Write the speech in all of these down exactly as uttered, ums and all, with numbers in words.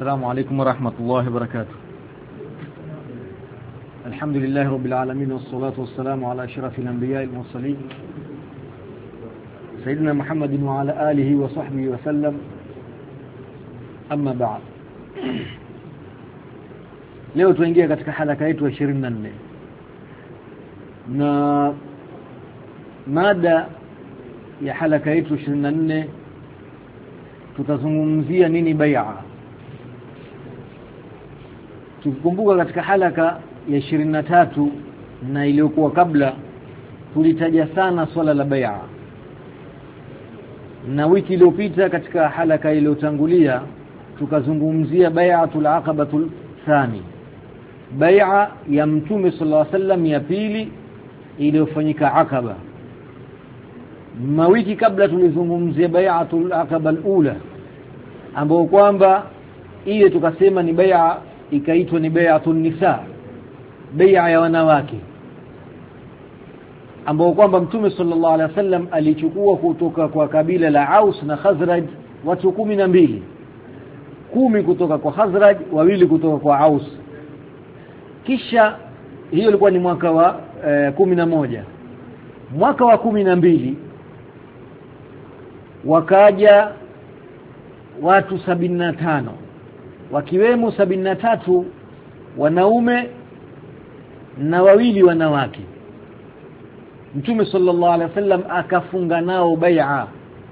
السلام عليكم ورحمة الله وبركاته. الحمد لله رب العالمين والصلاة والسلام على أشرف الأنبياء المرسلين سيدنا محمد وعلى آله وصحبه وسلم. أما بعد, leo tuingia katika halaka yetu ya ishirini na nne na mada ya halaka yetu ishirini na nne tutazungumzia nini bai'a. Tukikumbuka katika halaka ya ishirini na tatu na iliyokuwa kabla tulitaja sana swala la bai'a, na wiki iliyopita katika halaka iliyotangulia tukazungumzia bai'atul aqabatul thani, bai'a ya Mtume sallallahu alaihi wasallam ya pili iliyofanyika Aqaba. Mawiki kabla tulizungumzia bai'atul aqaba al-ula ambayo kwamba ile tukasema ni bai'a ikaitwa ni bai'atun nisa, bai'a ya wanawake, ambayo kwamba Mtume sallallahu alaihi wasallam alichukua kutoka kwa kabila la Aus na Khazraj watu kumi na mbili, kumi kutoka kwa Khazraj, wawili kutoka kwa Aus. Kisha hiyo ilikuwa ni mwaka wa eh, kumi na moja. Mwaka wa kumi na mbili wakaja watu sabini na tano, wakiwemo sabini na tatu wanaume na wawili wanawake. Mtume sallallahu alaihi wasallam akafunga nao bai'a.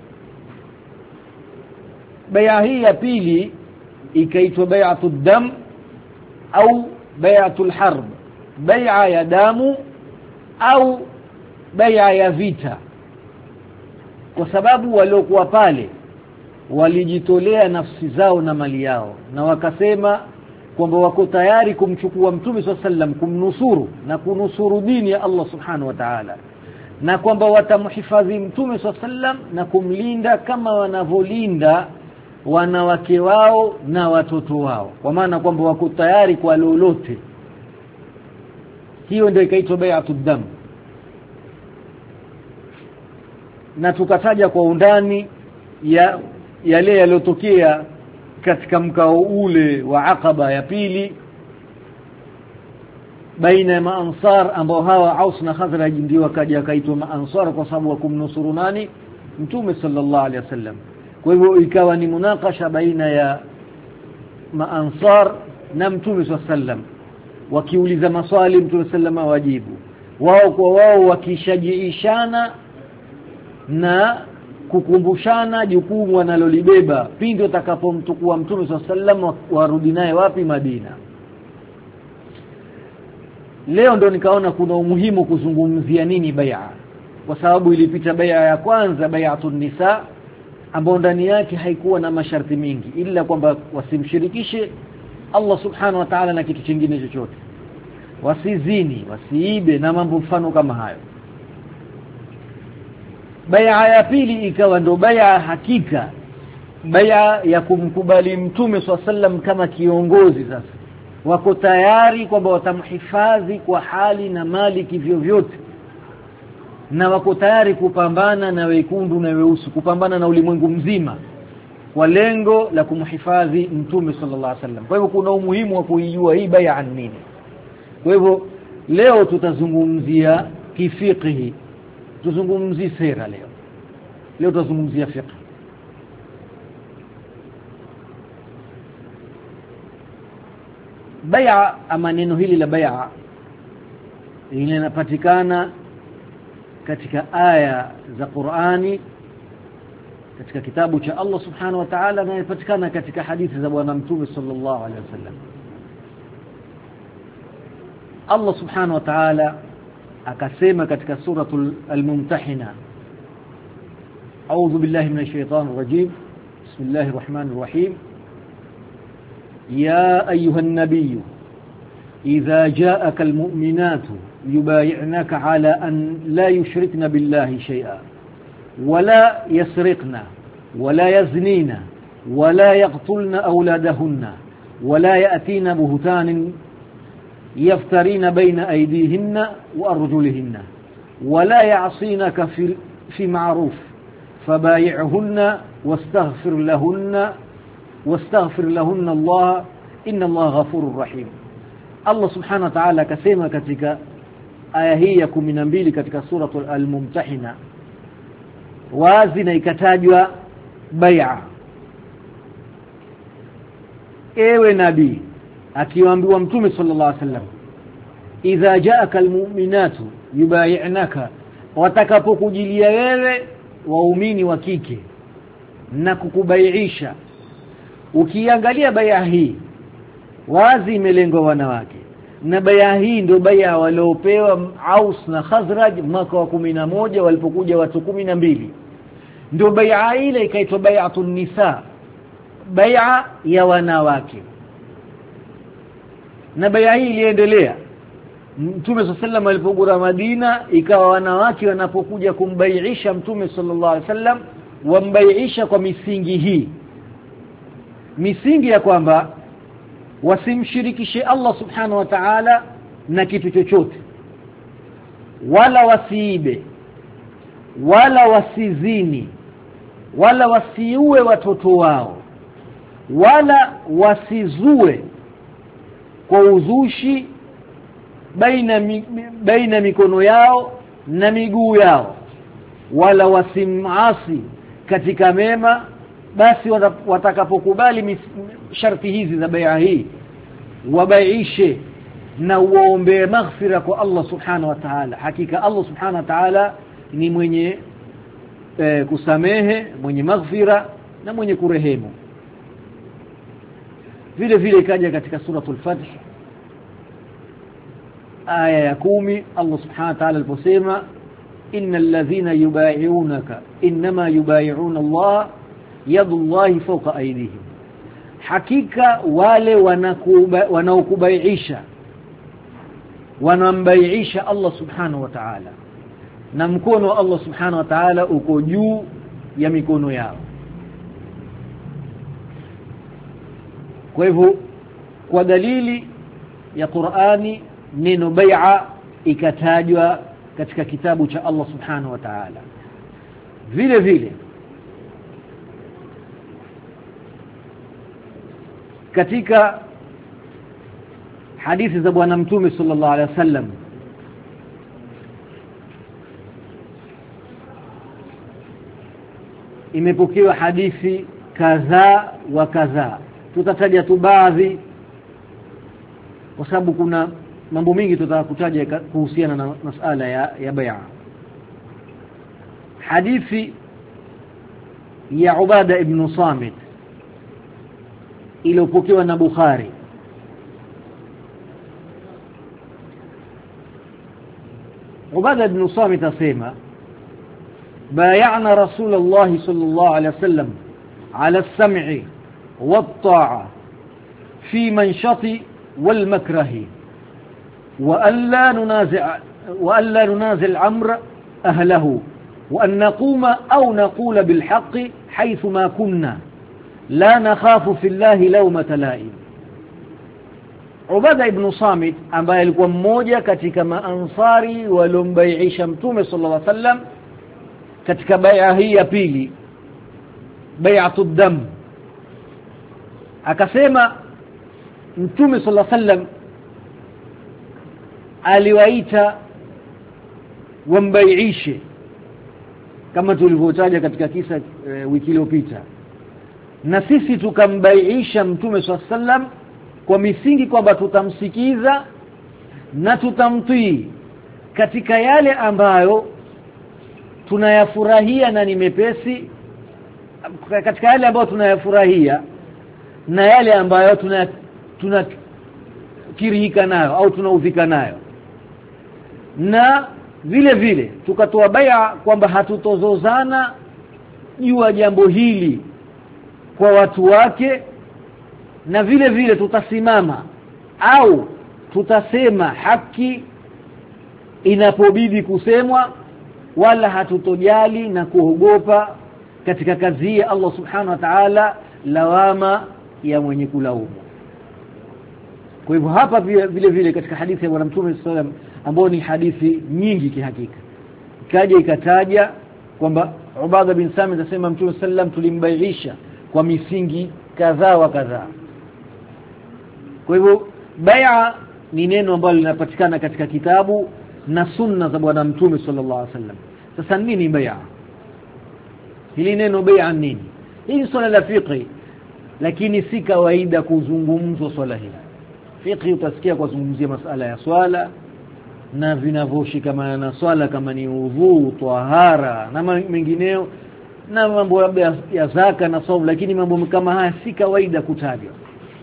Bai'a hii ya pili ikaitwa bai'atud dam au bai'atul harb, bai'a ya damu au bai'a ya vita, kwa sababu waliokuwa pale walijitolea nafsi zao na mali yao, na wakasema kwamba wako tayari kumchukua Mtume sallallahu alaihi wasallam, kumnusuru na kunusuru dini ya Allah subhanahu wa ta'ala, na kwamba watamhifadhi Mtume sallallahu alaihi wasallam na kumlinda kama wanavolinda wanawake wao na watoto wao, kwa maana kwamba wako tayari kwa lolote. Hiyo ndio ikaitwa bai'atud dam. Na tukataja kwa undani ya yale yaliyotokea katika mkao ule wa Aqaba ya pili baina ya maansar, ambao hawa Aus na Khazraj ndio wakaja kaitwa maansar kwa sababu kumnusuru nani? Mtume sallallahu alaihi wasallam. Kwa hivyo ikawa ni munakasha baina ya maansar na Mtume sallallahu alaihi wasallam, wakiuliza maswali Mtume sallallahu alaihi wasallam wajibu, wao kwa wao wakishajiishana na kukumbushana jukumu wanalolibeba pindi utakapomtukua Mtume sallallahu alaihi wasallam warudi naye wapi? Madina. Leo ndo nikaona kuna umuhimu kuzungumzia nini bai'a, kwa sababu ilipita bai'a ya kwanza, bai'atun nisa, ambayo ndani yake haikuwa na masharti mingi ila kwamba wasimshirikishe Allah subhanahu wa ta'ala na kitu kingine chochote, wasizini, wasiibe na mambo mfano kama hayo. Bai'a ya pili ikawa ndo bai'a hakika, bai'a ya kumkubali Mtume swalla sallam kama kiongozi. Sasa wako tayari kwamba watamhifadhi kwa hali na mali kivyo vyote, na wako tayari kupambana na wekundu na weusi, kupambana na ulimwengu mzima kwa lengo la kumhifadhi Mtume sallallahu alaihi wasallam. Kwa hivyo kuna umuhimu wa kuijua hii bai'a nini. Kwa hivyo leo tutazungumzia kifiqhi, tuzungumzie sera leo. Leo tutazungumzia fiqh. Bai'a, ama neno hili la bai'a linapatikana katika aya za Qur'ani, katika kitabu cha Allah subhanahu wa ta'ala, na inapatikana katika hadithi za bwana Mtume sallallahu alaihi wasallam. Allah subhanahu wa ta'ala akasema katika suratul al-Mumtahina, a'udhu billahi minash shaitanir rajim, bismillahir rahmanir rahim, ya ayyuhan nabiyyu idha ja'aka al-mu'minatu yubay'unaka ala an la yushrikna billahi shay'a wala yasriqna wala yaznina wala yaqtulna awladahunna wala ya'tina buhtanan يفترين بين أيديهن وأرجلهن ولا يعصينك في في معروف فبايعهن واستغفر لهن wastaghfir lahunna Allah inna Allah ghafurur rahim. Allah subhanahu wa ta'ala akasema katika aya hii ya kumi na mbili katika suratul al-Mumtahina, wazi na ikatajwa bai'a. Ewe nabii, akiwaambiwa mtume sallallahu alaihi wasallam, idha ja'aka almu'minatu yubay'unaka, watakapokujilia wewe waumini wa kike na kukubaiisha. Ukiangalia bai'a hii wazi imelengwa wanawake, na bai'a hii ndio bai'a waliopewa Aus na Khazraj mwaka wa kumi na moja walipokuja watu kumi na mbili. Ndio bai'a ile ikaitwa bai'atun nisa, bai'a ya wanawake. Na bai'a hii iliendelea Mtume sallallahu alaihi wasallam alipogura Madina, ikawa wanawake wanapokuja kumbaiisha Mtume sallallahu alaihi wasallam wambaiisha kwa misingi hii, misingi ya kwamba wasimshirikishe Allah subhanahu wa ta'ala na kitu chochote, wala wasiibe, wala wasizini, wala wasiue watoto wao, wala wasizue kwa uzushi baina mi, baina mikono yao na miguu yao, wala wasimasi katika mema. Basi watakapokubali sharti hizi za bai'a hii, wabaiishe na uombe maghfira kwa Allah subhanahu wa ta'ala. Hakika Allah subhanahu wa ta'ala ni mwenye e, kusamehe, mwenye maghfira na mwenye kurehemu. Vile vile ikaja katika suratul Fath aya ya kumi, Allah subhanahu wa ta'ala aliposema, innal ladhina yubay'unaka inma yubay'una Allah yadullahi fawqa aydihim, hakika wale wanaokubaiisha wanambaiisha Allah subhanahu wa ta'ala, na mkono wa Allah subhanahu wa ta'ala uko juu ya mikono yao. Kwa hivyo kwa dalili ya Qur'ani neno bai'a ikatajwa katika kitabu cha Allah subhanahu wa ta'ala. Vile vile katika hadithi za bwana mtume sallallahu alaihi wasallam imepokewa hadithi kadhaa wa kadhaa. Tutataja tu baadhi kwa sababu kuna mambo mengi tutakutaja kuhusiana na masuala ya, ya bai'a. Hadithi ya Ubada ibn Samit iliyopokewa na Bukhari. Ubada ibn Samit asema, بايعنا رسول الله صلى الله عليه وسلم على السمع والطاعة في منشط والمكره وأن لا ننازع وأن لا ننازع الأمر أهله وأن نقوم أو نقول بالحق حيث ما كنا لا نخاف في الله لومة لائم. Ubada ibn Samit ambaye alikuwa mmoja katika maansari walombaiisha Mtume sallallahu alaihi wasallam katika bai'a hii ya pili, bai'atud dam, akasema Mtume sallallahu alaihi wasallam aliwaita wambaiishe kama tulivyotaja katika kisa e, wiki iliyopita, na sisi tukambaiisha Mtume sallallahu alaihi wasallam kwa misingi kwamba tutamsikiza na tutamtii katika yale ambayo tunayafurahia na ni mepesi, katika yale ambayo tunayafurahia na yale ambayo tuna tunakirihika nayo au tunaudhika nayo. Na vile vile tukatoa bai'a kwamba hatutozozana juu ya jambo hili kwa watu wake, na vile vile tutasimama au tutasema haki inapobidi kusemwa, wala hatutojali na kuogopa katika kazi ya Allah subhanahu wa ta'ala lawama ya mwenye kulaumu. Kwa hivyo hapa vile vile katika hadithi ya Bwana Mtume sallallahu alaihi wasallam ambayo ni hadithi nyingi kihakika, ikaja ikataja kwamba Ubada bin Samit asema Mtume sallam tulimbaiisha kwa misingi kadha wa kadha. Kwa hivyo bai'a ni neno ambalo linapatikana katika kitabu na sunna za bwana mtume sallallahu alaihi wasallam. Sasa nini bai'a? Hili neno bai'a nini? Hii swala la fiqh, lakini si kawaida kuzungumzwa swala hili. Fiqh utasikia kwa kuzungumzia masala ya swala na vinavyoshikana na swala kama ni udhu, tahara na mengineo na mambo ya zaka na saum, lakini mambo kama haya si kawaida kutajwa.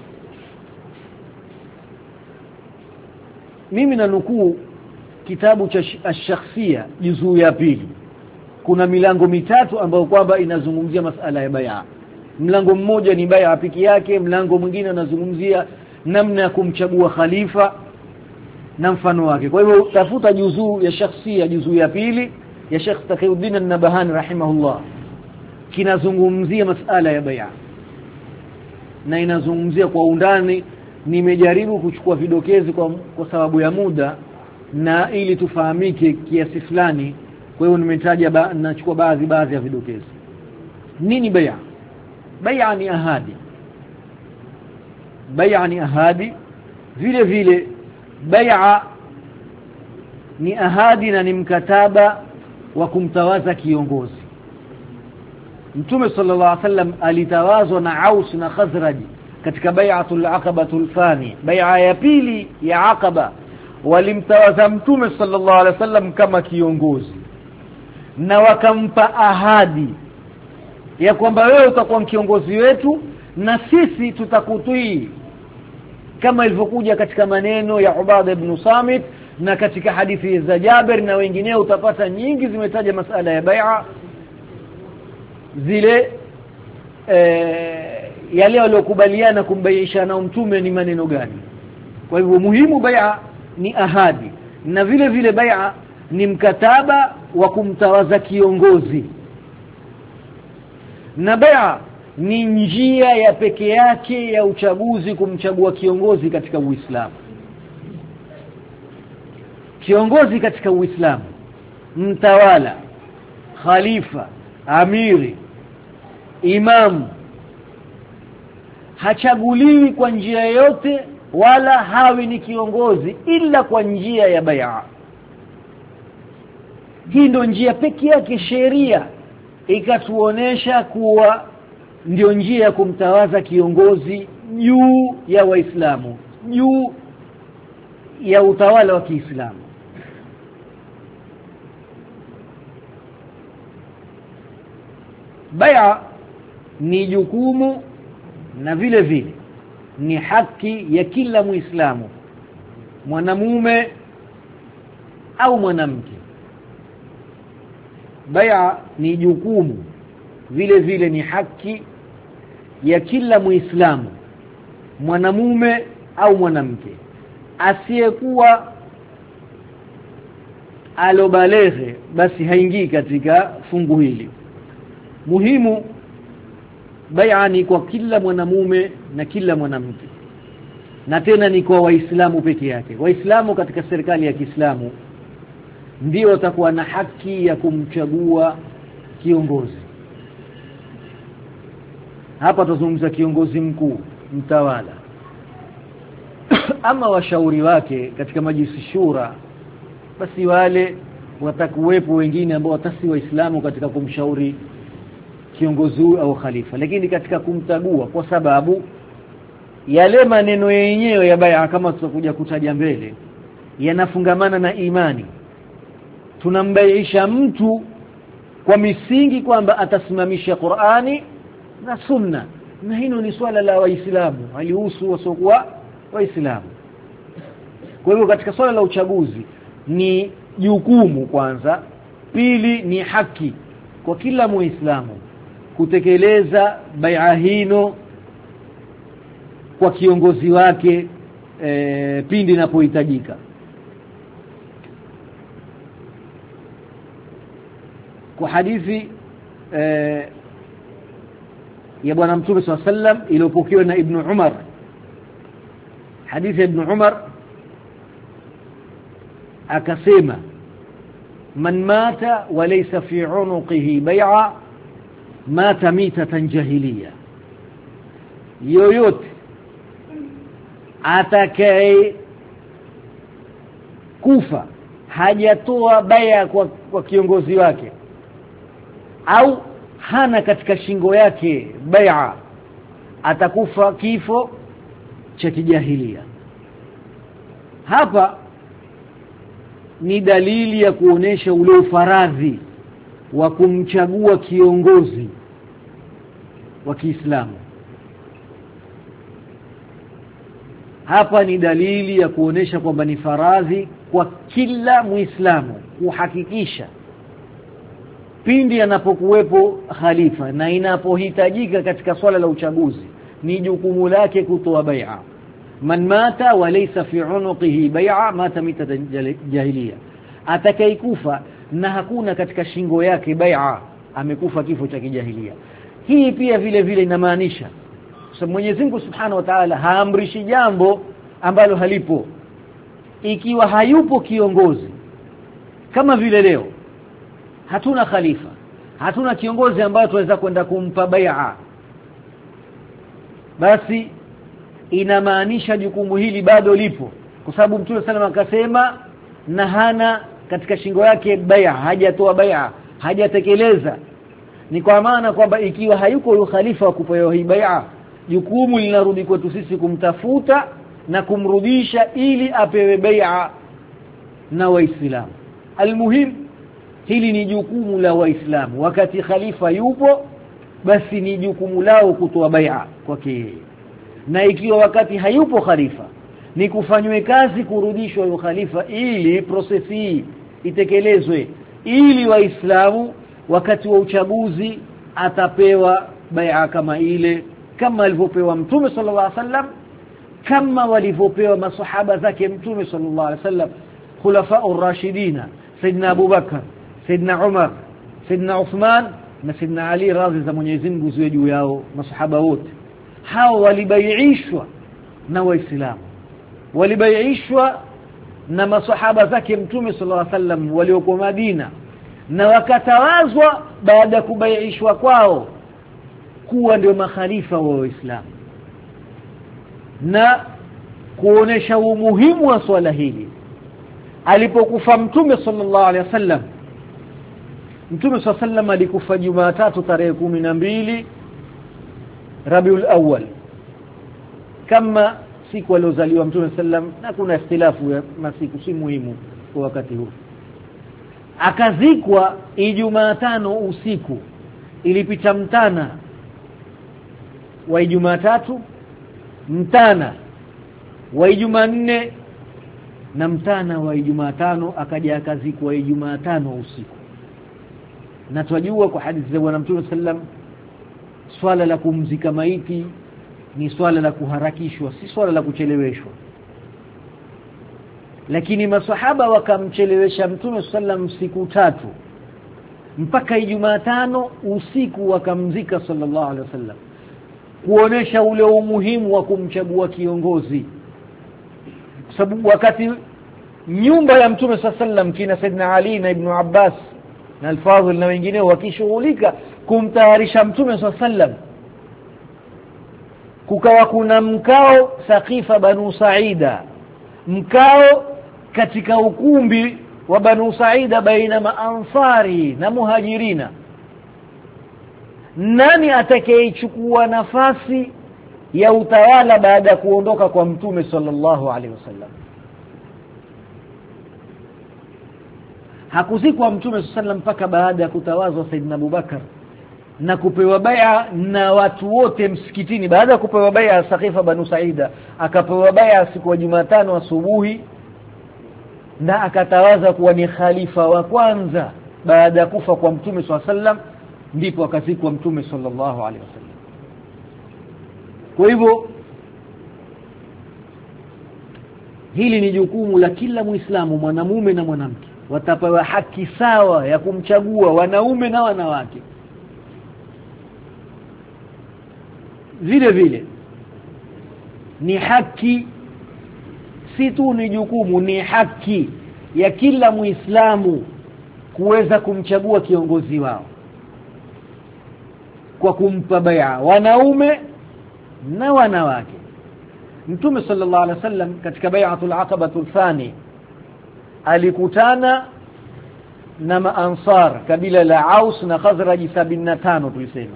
Mimi nanukuu kitabu cha Ash-Shakhsiyya juzuu ya pili. Kuna milango mitatu ambayo kwamba inazungumzia masala ya bai'a. Mlango mmoja ni bai'a piki yake, mlango mwingine unazungumzia namna ya kumchagua khalifa na mfano wake. Kwa hivyo tafuta juzuu ya Shakhsiyya juzuu ya pili ya Sheikh Taqiyuddin An-Nabahani rahimahullah, kinazungumzia masala ya bai'a na inazungumzia kwa undani. Nimejaribu kuchukua vidokezi kwa, kwa sababu ya muda na ili tufahamike kiasi fulani. Kwa hiyo nimetaja ba, nachukua baadhi baadhi ya vidokezi. Nini bai'a? Bai'a ni ahadi. Bai'a ni ahadi. Vile vile bai'a ni ahadi na ni mkataba wa kumtawaza kiongozi. Mtume sallallahu alaihi wasallam alitawazwa na Aus na Khazraj katika bai'atul aqabatul thani, bai'a ya pili ya Aqaba. Walimtawaza Mtume sallallahu alaihi wasallam kama kiongozi na wakampa ahadi ya kwamba wewe utakuwa kiongozi wetu na sisi tutakutii, kama ilivyokuja katika maneno ya Ubada ibn Samit na katika hadithi za Jabir na wengineo. Utapata nyingi zimetaja masala ya bai'a, zile eh, yale waliokubaliana kumbaiisha na mtume ni maneno gani. Kwa hivyo muhimu, bai'a ni ahadi na vile vile bai'a ni mkataba wa kumtawaza kiongozi, na bai'a ni njia ya peke yake ya uchaguzi kumchagua kiongozi katika Uislamu. Kiongozi katika Uislamu, mtawala, khalifa, amiri, imamu, hachaguliwi kwa njia yote wala hawi ni kiongozi ila kwa njia ya bai'a. Hii ndio njia pekee yake sheria ikatuonesha kuwa ndio njia ya kumtawaza kiongozi juu ya Waislamu, juu ya utawala wa Kiislamu. Bai'a ni jukumu na vile vile ni haki ya kila Muislamu, mwanamume au mwanamke. Bai'a ni jukumu, vile vile ni haki ya kila Muislamu, mwanamume au mwanamke. Asiyekuwa alobaleghe basi haingii katika fungu hili. Muhimu, bai'a ni kwa kila mwanamume na kila mwanamke, na tena ni kwa Waislamu peke yake. Waislamu katika serikali ya Kiislamu ndio watakuwa na haki ya kumchagua kiongozi. Hapa tuzungumza kiongozi mkuu, mtawala. Ama washauri wake katika majlisi shura, basi wale watakuwepo wengine ambao watasi Waislamu katika kumshauri kiongozi au khalifa. Lakini katika kumtagua, kwa sababu yale maneno yenyewe ya bai'a kama tutakuja kutaja mbele yanafungamana na imani, tunambaiisha mtu kwa misingi kwamba atasimamisha Qur'ani na Sunna, na hilo ni swala la Waislamu, halihusu wasiokuwa Waislamu. Kwa hivyo katika swala la uchaguzi ni jukumu kwanza, pili ni haki kwa kila Muislamu kutekeleza bai'a hino kwa kiongozi wake e, pindi inapohitajika. Kwa hadithi e, ya bwana Mtume sallallahu alaihi wasallam iliyopokewa na Ibn Umar, hadithi ya Ibn Umar akasema, man mata wa laysa fi unuqihi bai'a mata mitatan jahiliya. yoyote atakaye kufa hajatoa bai'a kwa, kwa kiongozi wake au hana katika shingo yake bai'a, atakufa kifo cha kijahilia. Hapa ni dalili ya kuonesha ule ufaradhi wa kumchagua kiongozi wa Kiislamu. Hapa ni dalili ya kuonesha kwamba ni faradhi kwa kila Muislamu kuhakikisha pindi anapokuwepo khalifa na inapohitajika katika swala la uchaguzi, ni jukumu lake kutoa bai'a. Man mata wa laysa fi unuqihi bai'a mata mitata jahiliya, atakayekufa na hakuna katika shingo yake bai'a amekufa kifo cha kijahilia. Hii pia vile vile inamaanisha sababu Mwenyezi Mungu Subhanahu wa Ta'ala haamrishi jambo ambalo halipo. Ikiwa hayupo kiongozi, kama vile leo hatuna khalifa, hatuna kiongozi ambaye tunaweza kwenda kumpa bai'a, basi inamaanisha jukumu hili bado lipo, kwa sababu Mtume sallallahu alayhi wasallam akasema na hana katika shingo yake bai'a, hajatoa bai'a, hajatekeleza. Ni kwa maana kwamba ikiwa hayuko yule khalifa wa kupewa hii bai'a, jukumu linarudi kwetu sisi kumtafuta na kumrudisha ili apewe bai'a na Waislamu. Almuhim, hili ni jukumu la Waislamu. Wakati khalifa yupo, basi ni jukumu lao kutoa bai'a kwake yeye. Na ikiwa wakati hayupo khalifa, ni kufanywe kazi kurudishwa yule khalifa ili prosesi hii itekelezwe, ili Waislamu wakati wa uchaguzi atapewa bai'a kama ile, kama alivyopewa Mtume sallallahu alaihi wasallam, kama walivyopewa masahaba zake Mtume sallallahu alaihi wasallam, khulafa'ur rashidina, Sayyidina Abu Bakar, Sayyidina Umar, Sayyidina Uthman na Sayyidina Ali, radhi za Mwenyezi Mungu ziwe juu yao. Masahaba wote hao walibaiishwa na Waislamu, walibaiishwa na masahaba zake Mtume sallallahu alaihi wasallam waliokuwa Madina, na wakatawazwa baada ya kubaiishwa kwao kuwa ndio makhalifa wa Waislamu. Na kuonesha umuhimu wa swala hili, alipokufa Mtume sallallahu alaihi wasallam, Mtume sallallahu alaihi wasallam alikufa Jumatatu tarehe kumi na mbili Rabiul Awwal, kama siku alozaliwa Mtume sallallahu alaihi wasallam, na kuna ikhtilafu ya masiku, si muhimu kwa wakati huu. Akazikwa Ijumaa tano usiku, ilipita mtana wa Ijumaa tatu, mtana wa Ijumaa nne na mtana wa Ijumaa tano, akaja akazikwa Ijumaa tano usiku. Na tunajua kwa hadithi za Bwana Mtume sallam, swala la kumzika maiti ni swala la kuharakishwa, si swala la kucheleweshwa. Lakini masahaba wakamchelewesha Mtume sallam siku tatu, mpaka Ijumaa tano usiku wakamzika sallallahu alaihi wasallam, kuonesha ule umuhimu wa kumchagua kiongozi. Sababu wakati nyumba ya Mtume sallallahu alaihi wasallam kina Saidina Ali na Ibn Abbas na Al-Fadhil na wengine wakishughulika kumtayarisha Mtume sallallahu alaihi wasallam, kukawa kuna mkao Saqifa Banu Saida, mkao katika ukumbi wa Banu Saida baina maansari na muhajirina. Nani atakayechukua nafasi ya utawala baada ya kuondoka kwa Mtume sallallahu alaihi wasallam? Hakuzikwa Mtume sallallahu alaihi wasallam mpaka baada ya kutawazwa Saidina Abu Bakar na kupewa bai'a na watu wote msikitini. Baada ya kupewa bai'a Saqifa Banu Saida, akapewa bai'a siku ya Jumatano asubuhi, na akatawaza kuwa ni khalifa wa kwanza baada ya kufa kwa Mtume sallallahu alaihi wasallam, ndipo akazikwa Mtume sallallahu alaihi wasallam. Kwa hivyo hili ni jukumu la kila Muislamu, mwanamume na mwanamke, watapewa haki sawa ya kumchagua wanaume na wanawake. Vile vile ni haki, si tu ni jukumu, ni haki ya kila Muislamu kuweza kumchagua kiongozi wao kwa kumpa bai'a, wanaume na wanawake. Mtume sallallahu alaihi wasallam katika bai'atul aqabatul thani alikutana na maansar kabila la Aus na Khazraj sabini na tano tulisema.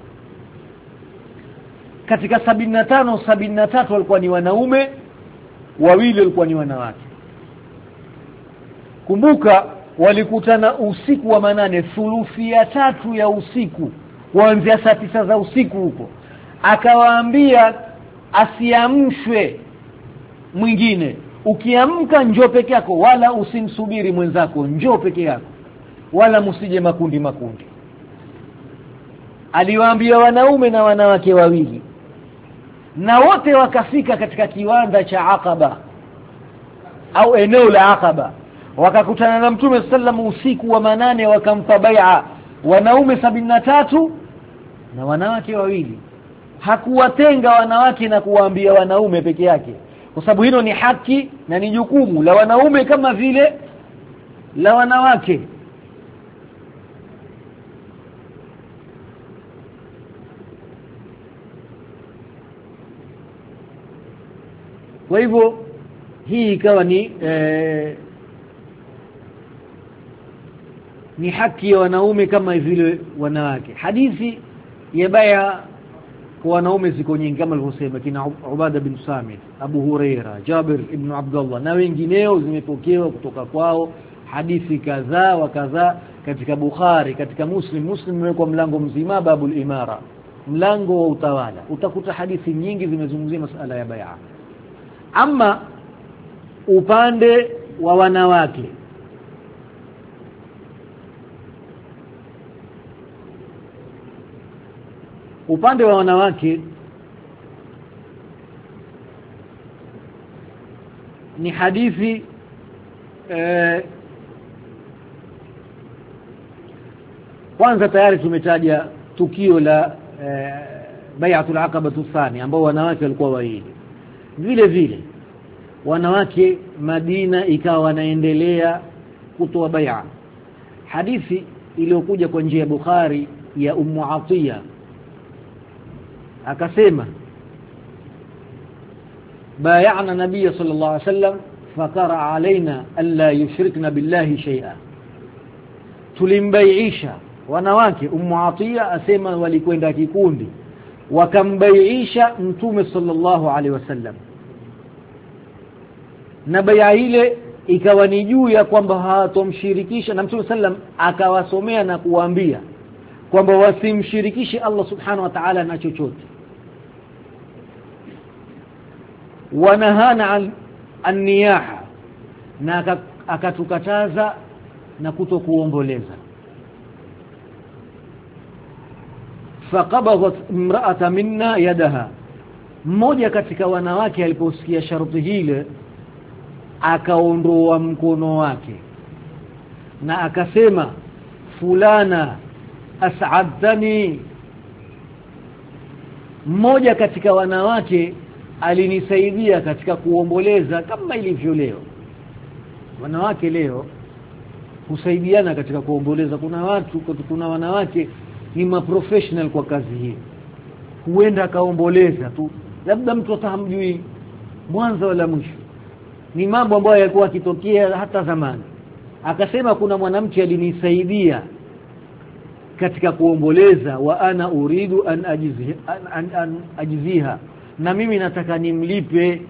Katika sabini na tano sabini na tatu walikuwa ni wanaume, wawili walikuwa ni wanawake. Kumbuka walikutana usiku wa manane, thuluthi ya tatu ya usiku, kuanzia saa tisa za usiku huko. Akawaambia asiamshwe mwingine, ukiamka njoo peke yako, wala usimsubiri mwenzako, njoo peke yako, wala msije makundi makundi. Aliwaambia wanaume na wanawake wawili, na wote wakafika katika kiwanda cha Aqaba au eneo la Aqaba. Wakakutana na Mtume sallallahu usiku wa manane, wakampa bai'a wanaume sabini na tatu na wanawake wawili. Hakuwatenga wanawake na kuwaambia wanaume peke yake, kwa sababu hilo ni haki na ni jukumu la wanaume kama vile la wanawake. Kwa hivyo hii ikawa ni eh, ni haki ya wanaume kama vile wanawake. Hadithi ya bai'a kwa wanaume ziko nyingi kama alivyosema kina Ubada bin Samit, Abu Huraira, Jabir ibn Abdullah na wengineo, zimepokewa kutoka kwao hadithi kadhaa wa kadhaa katika Bukhari, katika Muslim. Muslim imewekwa mlango mzima babul imara, mlango wa utawala. Utakuta hadithi nyingi zimezungumzia masuala ya bai'a. Ama upande wa wanawake, upande wa wanawake ni hadithi eh, kwanza tayari tumetaja tukio la eh, bai'atul aqabatu thani ambao wanawake walikuwa wawili. Vile vile wanawake Madina ikawa wanaendelea kutoa bai'a. Hadithi iliyokuja kwa njia ya Bukhari ya Ummu Atiya akasema bay'ana nabiy sallallahu alaihi wasallam fakara alaina alla yushrikna billahi shay'a. Tulimbaiisha wanawake. Ummu Atiya asema walikwenda kikundi wakambaiisha Mtume sallallahu alaihi wasallam, na bai'a ile ikawa ni juu ya kwamba hawatomshirikisha, na Mtume sallam akawasomea na kuwaambia kwamba wasimshirikishe Allah subhanahu wa ta'ala na chochote. Wanahana an, an-niyaha, na akatukataza na kutokuomboleza. Faqabadat imra'ata minna yadaha, mmoja katika wanawake aliposikia sharti hile akaondoa mkono wake na akasema, fulana as'adtani, mmoja katika wanawake alinisaidia katika kuomboleza kama ilivyo leo. Wanawake leo husaidiana katika kuomboleza. Kuna watu, kuna wanawake ni maprofessional kwa kazi hii, huenda akaomboleza tu, labda mtu atahamjui mwanzo wala mwisho. Ni mambo ambayo yalikuwa yakitokea hata zamani. Akasema kuna mwanamke alinisaidia katika kuomboleza, wa ana uridu an ajiziha, an, an, an ajiziha, na mimi nataka nimlipe.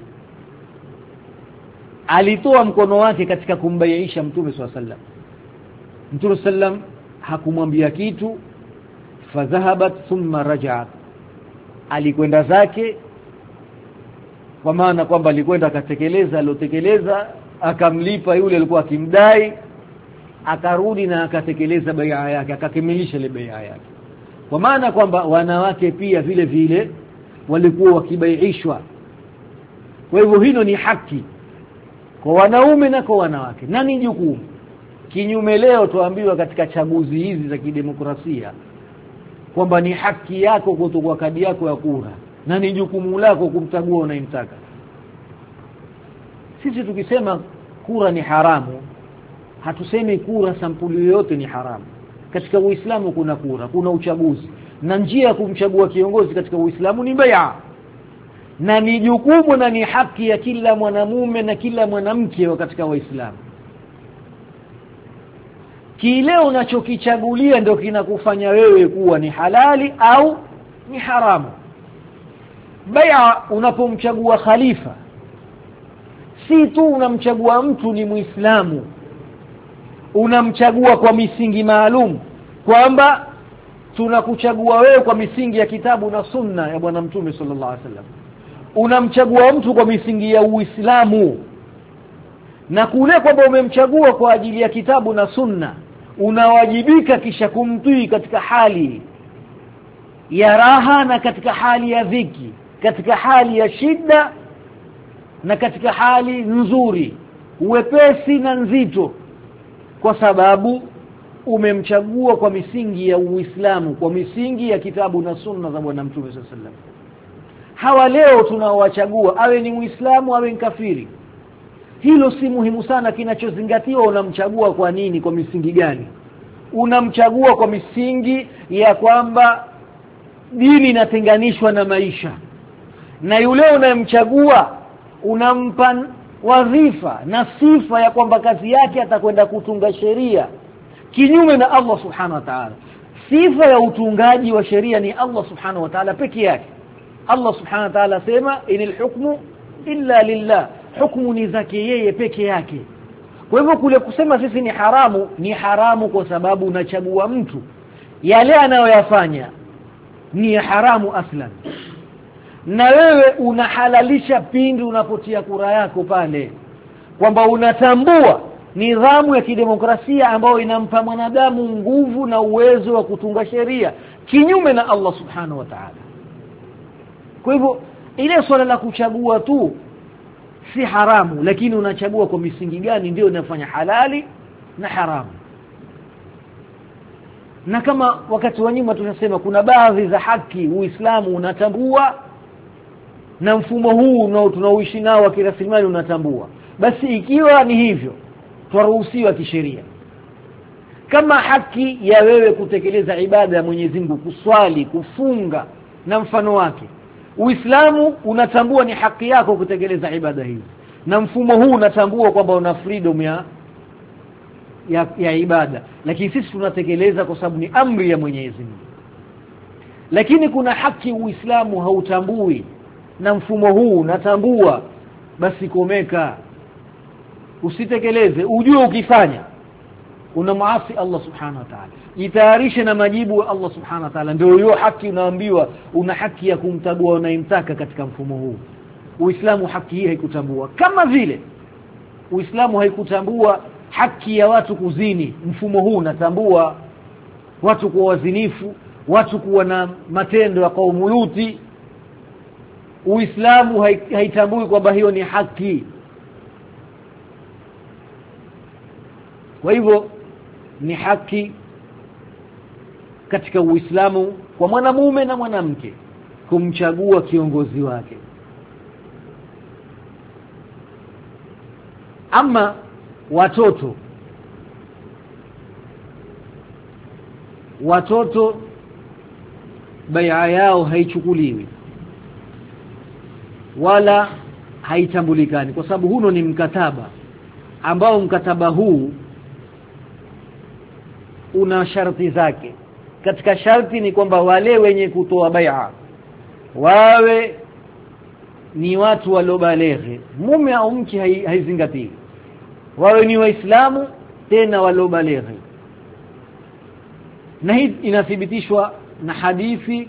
Alitoa mkono wake katika kumbaiisha Mtume swalla sallam. Mtume sallam hakumwambia kitu. Fadhahabat thumma raja'at, alikwenda zake, kwa maana kwamba alikwenda akatekeleza alotekeleza, akamlipa yule alikuwa akimdai, akarudi na akatekeleza bai'a yake, akakamilisha ile bai'a yake. Kwa maana kwamba wanawake pia vile vile walikuwa wakibaiishwa. Kwa hivyo hilo ni haki kwa wanaume na kwa wanawake, na ni jukumu. Kinyume leo tuambiwa katika chaguzi hizi za kidemokrasia kwamba ni haki yako kutoka kadi yako ya kura na ni jukumu lako kumchagua unayemtaka. Sisi tukisema kura ni haramu, hatusemi kura sampuli yote ni haramu. Katika Uislamu kuna kura, kuna uchaguzi, na njia ya kumchagua kiongozi katika Uislamu ni bai'a. na ni jukumu na ni haki ya kila mwanamume na kila mwanamke katika Waislamu. Kile unachokichagulia ndio kinakufanya wewe kuwa ni halali au ni haramu. Bai'a, unapomchagua khalifa, si tu unamchagua mtu ni Muislamu, unamchagua kwa misingi maalum, kwamba tunakuchagua wewe kwa misingi ya kitabu na sunna ya bwana Mtume sallallahu alaihi wasallam. Unamchagua mtu kwa misingi ya Uislamu, na kule kwamba umemchagua kwa ajili ya kitabu na sunna, unawajibika kisha kumtii katika hali ya raha na katika hali ya dhiki, katika hali ya shida na katika hali nzuri, uwepesi na nzito, kwa sababu umemchagua kwa misingi ya Uislamu, kwa misingi ya kitabu na sunna za bwana Mtume sallallahu alaihi wasallam. Hawa leo tunaowachagua, awe ni Muislamu awe ni kafiri, hilo si muhimu sana. Kinachozingatiwa unamchagua kwa nini, kwa misingi gani? Unamchagua kwa misingi ya kwamba dini inatenganishwa na maisha, na yule unayemchagua unampa wadhifa na sifa ya kwamba kazi yake atakwenda kutunga sheria kinyume na Allah subhanahu wa ta'ala. Sifa ya utungaji wa sheria ni Allah subhanahu wa ta'ala peke yake. Allah subhanahu wa ta'ala sema inil hukmu illa lillah, hukumu ni zake yeye peke yake. Kwa hivyo kule kusema sisi ni haramu, ni haramu kwa sababu unachagua mtu yale anayoyafanya ni haramu aslan, na wewe unahalalisha pindi unapotia kura yako pale, kwamba unatambua nidhamu ya kidemokrasia ambayo inampa mwanadamu nguvu na uwezo wa kutunga sheria kinyume na Allah subhanahu wa ta'ala. Kwa hivyo ile swala la kuchagua tu si haramu, lakini unachagua kwa misingi gani ndio inafanya halali na haramu. Na kama wakati wa nyuma tunasema kuna baadhi za haki Uislamu unatambua, na mfumo huu nao tunaoishi nao wa kiraslimali unatambua, basi ikiwa ni hivyo twaruhusiwa kisheria. Kama haki ya wewe kutekeleza ibada ya Mwenyezi Mungu, kuswali, kufunga na mfano wake, Uislamu unatambua ni haki yako kutekeleza ibada hizi, na mfumo huu unatambua kwamba una freedom ya ya, ya ibada, lakini sisi tunatekeleza kwa sababu ni amri ya Mwenyezi Mungu. Lakini kuna haki Uislamu hautambui na mfumo huu unatambua, basi komeka, usitekeleze. Ujue ukifanya unamaasi Allah subhanahu wa ta'ala, jitayarishe na majibu ya Allah subhanahu wa ta'ala. Ndio hiyo haki unaambiwa, una haki ya kumtagua unayemtaka katika mfumo huu. Uislamu haki hii haikutambua, kama vile Uislamu haikutambua haki ya watu kuzini. Mfumo huu unatambua watu kuwa wazinifu, watu kuwa na matendo ya kaumu Luti. Uislamu haitambui kwamba hiyo ni haki. Kwa hivyo ni haki katika Uislamu kwa mwanamume na mwanamke kumchagua kiongozi wake. Ama watoto watoto bai'a yao haichukuliwi wala haitambulikani, kwa sababu huno ni mkataba ambao mkataba huu una sharti zake. Katika sharti ni kwamba wale wenye kutoa bai'a wawe ni watu waliobaleghe, mume au mke haizingatii, wawe ni Waislamu tena waliobaleghe. Na hii inathibitishwa na hadithi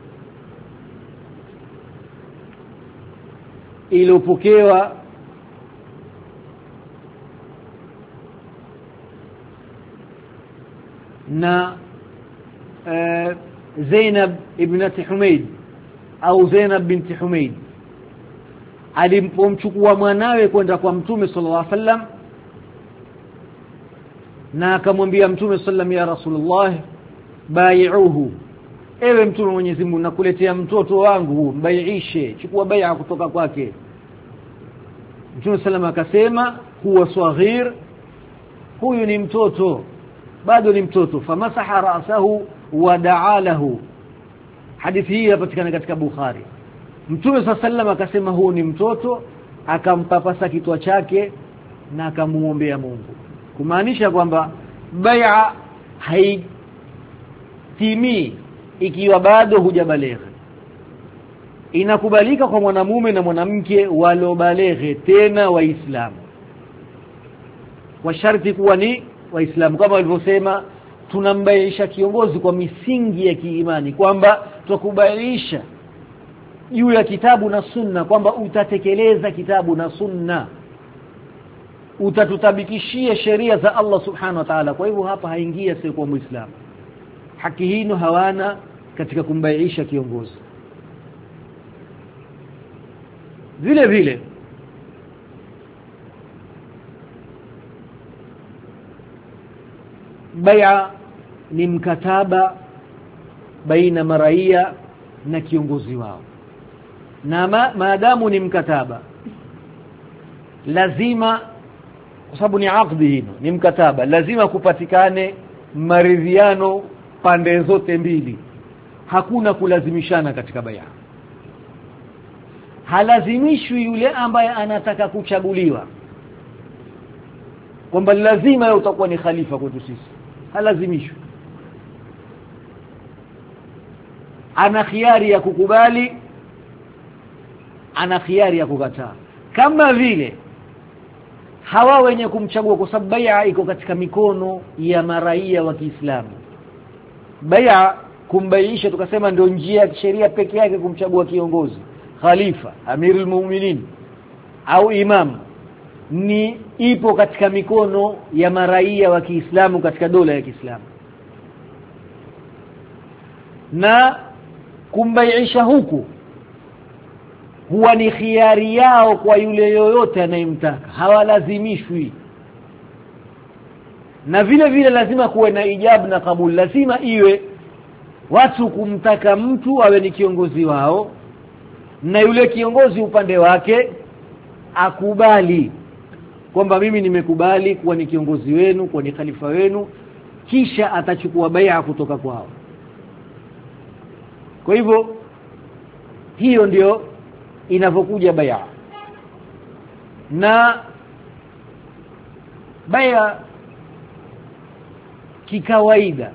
iliyopokewa na uh, Zainab ibnati Humaid au Zainab binti Humaid, alipomchukua mwanawe kwenda kwa Mtume sallallahu alaihi wasallam, na akamwambia Mtume sallam, ya Rasulullah bai'uhu, ewe Mtume Mwenyezi Mungu, nakuletea mtoto wangu, mbaiishe, chukua bai'a kutoka kwake. Mtume sallam akasema, huwa saghir, huyu ni mtoto, bado ni mtoto. Famasaha ra'sahu wa da'a lahu. Hadithi hii inapatikana katika Bukhari. Mtume sallallahu akasema huu ni mtoto, akampapasa kichwa chake na akamuombea Mungu, kumaanisha kwamba bai'a haitimi ikiwa bado hujabaleghe. Inakubalika kwa mwanamume na mwanamke waliobaleghe tena waislamu, kwa sharti kuwa ni waislamu, kama walivyosema tunambaiisha kiongozi kwa misingi ya kiimani, kwamba tukubaiisha juu ya kitabu na sunna, kwamba utatekeleza kitabu na sunna, utatutabikishia sheria za Allah subhanahu wa ta'ala. Kwa hivyo hapa haingia sio kwa muislamu, haki hino hawana katika kumbaiisha kiongozi. Vile vile bai'a ni mkataba baina maraia na kiongozi wao, na ma, maadamu ni mkataba lazima, kwa sababu ni aqdi hino, ni mkataba, lazima kupatikane maridhiano pande zote mbili. Hakuna kulazimishana katika bai'a. Halazimishwi yule ambaye anataka kuchaguliwa kwamba lazima yeye utakuwa ni khalifa kwetu sisi, halazimishwi. Ana khiari ya kukubali, ana khiari ya kukataa. Kama vile hawa wenye kumchagua, kwa sababu bai'a iko katika mikono ya maraia wa Kiislamu. Bai'a kumbaiisha tukasema ndio njia ya sheria pekee yake kumchagua kiongozi, khalifa, amirul mu'minin au imam, ni ipo katika mikono ya maraia wa Kiislamu katika dola ya Kiislamu. Na kumbaiisha huku huwa ni khiari yao kwa yule yoyote anayemtaka, hawalazimishwi. Na vile vile lazima kuwe na ijab na kabul, lazima iwe watu kumtaka mtu awe ni kiongozi wao, na yule kiongozi upande wake akubali kwamba mimi nimekubali kuwa ni kiongozi wenu, kuwa ni khalifa wenu, kisha atachukua bai'a kutoka kwao. Kwa hivyo hiyo ndio inavyokuja bai'a. Na bai'a kikawaida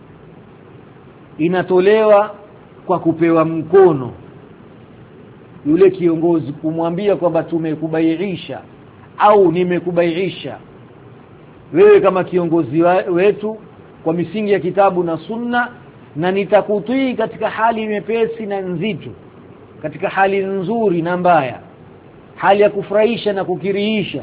inatolewa kwa kupewa mkono yule kiongozi, kumwambia kwamba tumekubaiisha au nimekubaiisha wewe kama kiongozi wetu kwa misingi ya kitabu na sunna, na nitakutii katika hali nyepesi na nzito, katika hali nzuri na mbaya, hali ya kufurahisha na kukirihisha.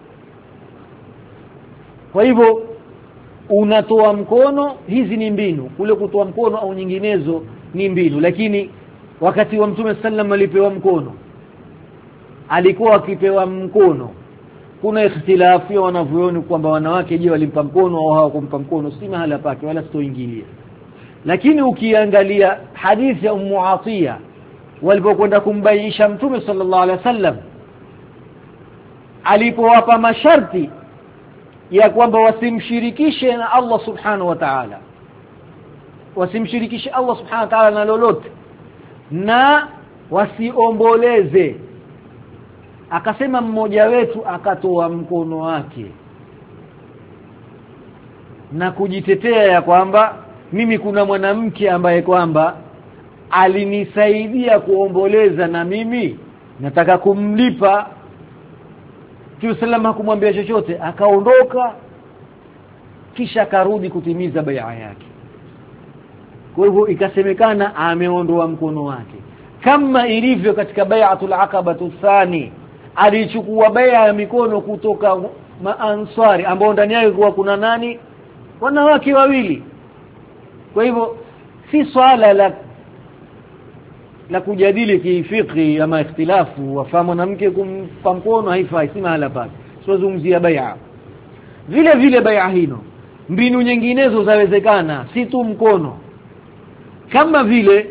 Kwa hivyo unatoa mkono. Hizi ni mbinu, kule kutoa mkono au nyinginezo ni mbinu. Lakini wakati wa Mtume sallam alipewa mkono, alikuwa akipewa mkono, kuna ikhtilafu ya wanavyoni kwamba wanawake je walimpa mkono au hawakumpa mkono, si mahala pake wala sitoingilia. Lakini ukiangalia hadithi ya Ummu Atiya walipokwenda kumbaiisha Mtume sallallahu alaihi wasallam, alipowapa masharti ya kwamba wasimshirikishe na Allah subhanahu wa ta'ala, wasimshirikishe Allah subhanahu wa ta'ala na lolote, na wasiomboleze, akasema mmoja wetu akatoa mkono wake na kujitetea ya kwamba mimi kuna mwanamke ambaye kwamba alinisaidia kuomboleza na mimi nataka kumlipa. Mtume sallallahu hakumwambia chochote, akaondoka, kisha akarudi kutimiza bai'a yake. Kwa hivyo ikasemekana ameondoa mkono wake, kama ilivyo katika bai'atul aqabatu thani, alichukua bai'a ya mikono kutoka maansari ambao ndani yake kwa kuna nani, wanawake wawili. Kwa hivyo si swala la la kujadili kifikri ama ikhtilafu wafahamu mwanamke kumpa mkono haifai, si mahala pake. Tunazungumzia bai'a. Vile vile bai'a hino mbinu nyinginezo zawezekana, si tu mkono, kama vile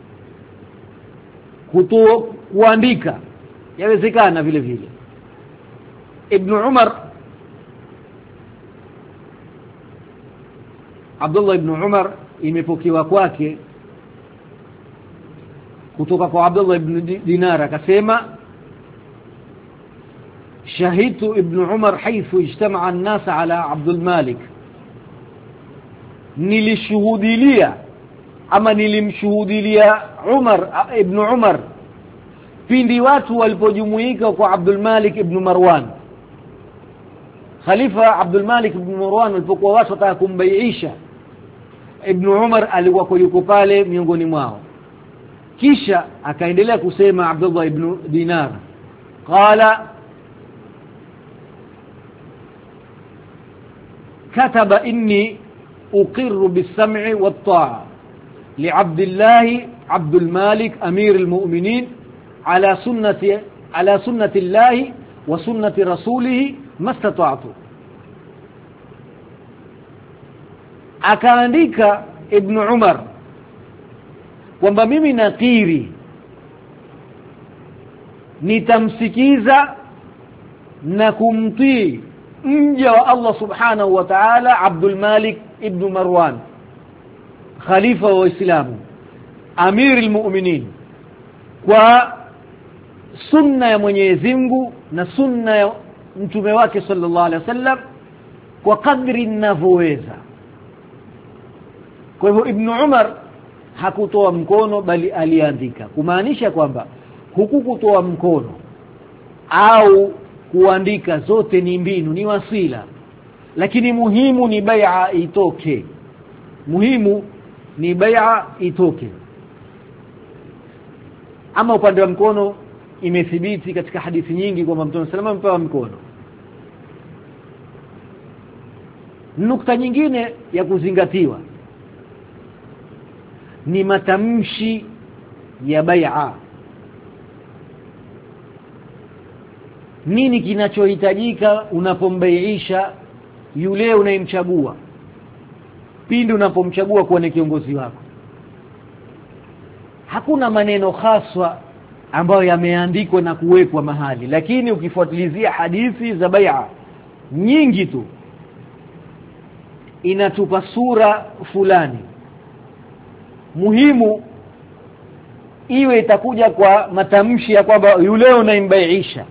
kuto kuandika yawezekana vile vile. Ibn Umar, Abdullah ibn Umar, imepokewa kwake kutoka kwa Abdullah ibn Dinar akasema shahidtu ibn Umar haythu ijtama'a an-nas ala Abdul Malik, nilishuhudilia ama nilimshuhudilia Umar ibn Umar pindi watu walipojumuika kwa Abdul Malik ibn Marwan. Khalifa Abdul Malik ibn Marwan alipokuwa watu wataka kumbaiisha, Ibn Umar alikuwa yuko pale miongoni mwao. Kisha akaendelea kusema Abdullah ibn Dinar, qala kataba inni uqirru bis-sam'i wat-ta'a li Abdullah Abdul Malik amir al-mu'minin ala sunnati ala sunnati Allah wa sunnati rasulih mastata'tu. Akaandika Ibn Umar kwamba mimi nakiri nitamsikiza na kumtii mja wa Allah subhanahu wa ta'ala Abdul Malik ibn Marwan, khalifa wa Uislamu, amir al-mu'minin, kwa sunna ya Mwenyezi Mungu na sunna ya mtume wake sallallahu alaihi wasallam kwa kadri ninavyoweza. Kwa hivyo Ibn Umar hakutoa mkono bali aliandika, kumaanisha kwamba huku kutoa mkono au kuandika zote ni mbinu, ni wasila, lakini muhimu ni bai'a itoke. Muhimu ni bai'a itoke. Ama upande wa mkono imethibiti katika hadithi nyingi kwamba Mtume sallallahu alayhi wasallam mpewa mkono. Nukta nyingine ya kuzingatiwa ni matamshi ya bai'a. Nini kinachohitajika unapombaiisha yule unayemchagua, pindi unapomchagua kuwa ni kiongozi wako? Hakuna maneno haswa ambayo yameandikwa na kuwekwa mahali, lakini ukifuatilizia hadithi za bai'a nyingi tu inatupa sura fulani. Muhimu iwe itakuja kwa matamshi ya kwamba yule unaimbaiisha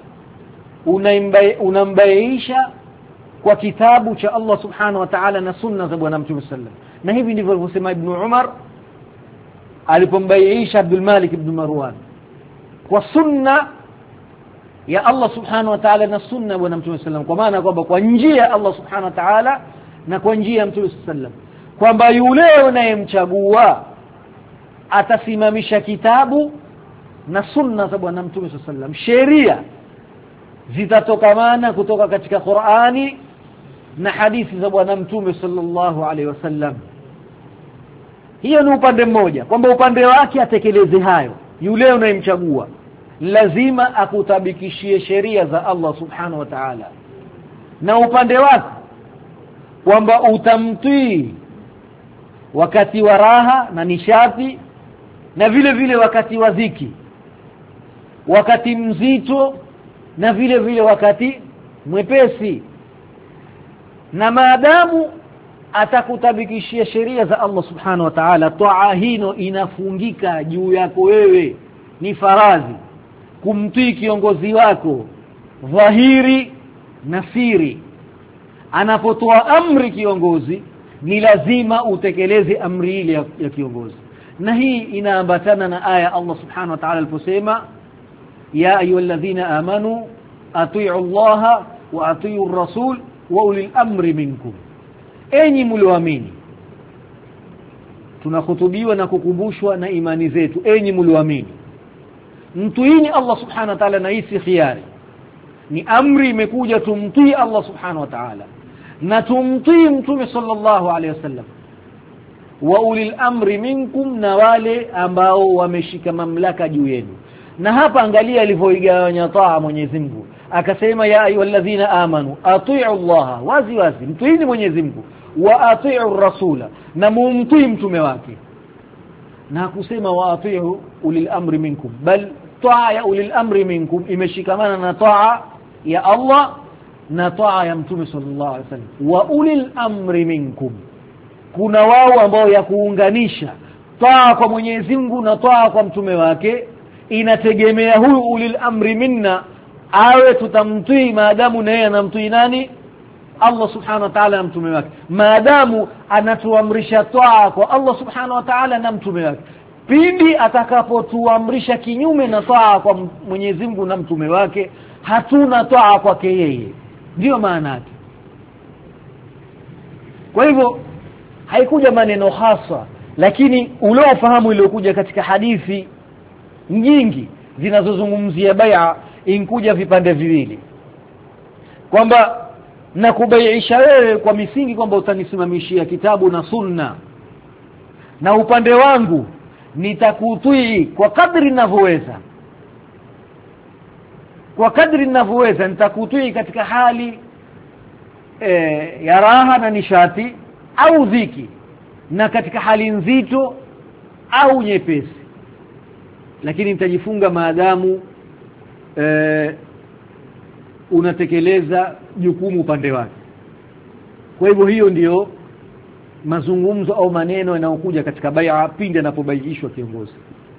unambaiisha kwa kitabu cha Allah subhanahu wa ta'ala na sunna za bwana Mtume sallam. Na hivi ndivyo alivyosema Ibn Umar alipombaiisha Abdul Malik ibn Marwan, kwa sunna ya Allah subhanahu wa ta'ala na sunna ya bwana Mtume sallam, kwa maana kwamba kwa njia ya Allah subhanahu wa ta'ala na kwa njia ya Mtume sallam, kwamba yule unayemchagua atasimamisha kitabu na sunna za bwana Mtume sallam, sheria zitatokamana kutoka katika Qur'ani na hadithi za bwana Mtume sallallahu alaihi wasallam. Hiyo ni upande mmoja, kwamba upande wake atekeleze hayo. Yule unayemchagua lazima akutabikishie sheria za Allah subhanahu wa ta'ala, na upande wake kwamba utamtii wakati wa raha na nishati, na vile vile wakati wa dhiki, wakati mzito na vile vile wakati mwepesi. Na maadamu atakutabikishia sheria za Allah subhanahu wa ta'ala, toa hino inafungika juu yako wewe, ni faradhi kumtii kiongozi wako dhahiri na siri. Anapotoa amri kiongozi ni lazima utekeleze amri ile ya, ya kiongozi. Na hii inaambatana na aya Allah subhanahu wa ta'ala aliposema ya ayyuhalladhina amanu atii'u Allaha wa atii'ur rasul wa ulil amri minkum, enyi mlioamini. Tunahutubiwa na kukumbushwa na imani zetu, enyi mlioamini, mtuini Allah subhanahu wa ta'ala, na hii khiari, ni amri imekuja tumtii Allah subhanahu wa ta'ala na tumtii Mtume sallallahu alaihi wasallam. Wa ulil amri minkum, na wale ambao wameshika mamlaka juu yenu. Na hapa angalia alivyoigawanya taa Mwenyezi Mungu, akasema ya ayyuhalladhina amanu atii'u Allaha, wazi wazi mtuini Mwenyezi Mungu, wa atii'u rasula, na mumtii mtume wake. Na hakusema wa atii'u ulil amri minkum, bal taa ya ulil amri minkum imeshikamana na taa ya Allah na taa ya Mtume sallallahu alaihi wasallam. Wa ulil amri minkum, kuna wao ambao ya kuunganisha taa kwa Mwenyezi Mungu na taa kwa mtume wake inategemea huyu ulil amri minna awe tutamtii maadamu naye anamtii nani? Allah subhanahu wa ta'ala na mtume wake. Maadamu anatuamrisha taa kwa Allah subhanahu wa ta'ala na mtume wake, pindi atakapotuamrisha kinyume na taa kwa Mwenyezi Mungu na mtume wake, hatuna taa kwake yeye. Ndio maana yake. Kwa hivyo haikuja maneno hasa, lakini ule ufahamu uliokuja katika hadithi nyingi zinazozungumzia bai'a inkuja vipande viwili, kwamba na kubaiisha wewe kwa misingi kwamba utanisimamishia kitabu na sunna, na upande wangu nitakutii kwa kadri ninavyoweza, kwa kadri ninavyoweza nitakutii katika hali e, ya raha na nishati au dhiki, na katika hali nzito au nyepesi, lakini nitajifunga maadamu e, unatekeleza jukumu upande wake. Kwa hivyo hiyo ndiyo mazungumzo au maneno yanayokuja katika bai'a pindi anapobaiishwa kiongozi.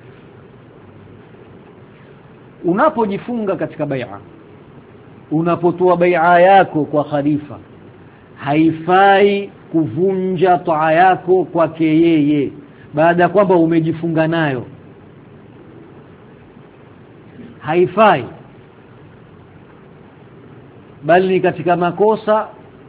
Unapojifunga katika bai'a, unapotoa bai'a yako kwa khalifa, haifai kuvunja taa yako kwake yeye baada ya kwamba umejifunga nayo. Haifai, bali ni katika makosa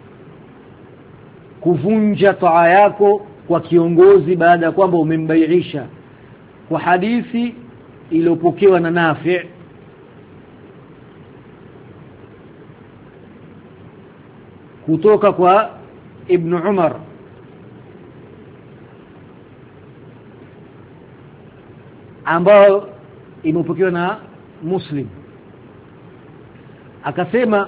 kuvunja taa yako kwa kiongozi baada ya kwamba umembaiisha, kwa hadithi iliyopokewa na Nafi' kutoka kwa Ibn Umar ambao imepokewa na Muslim, akasema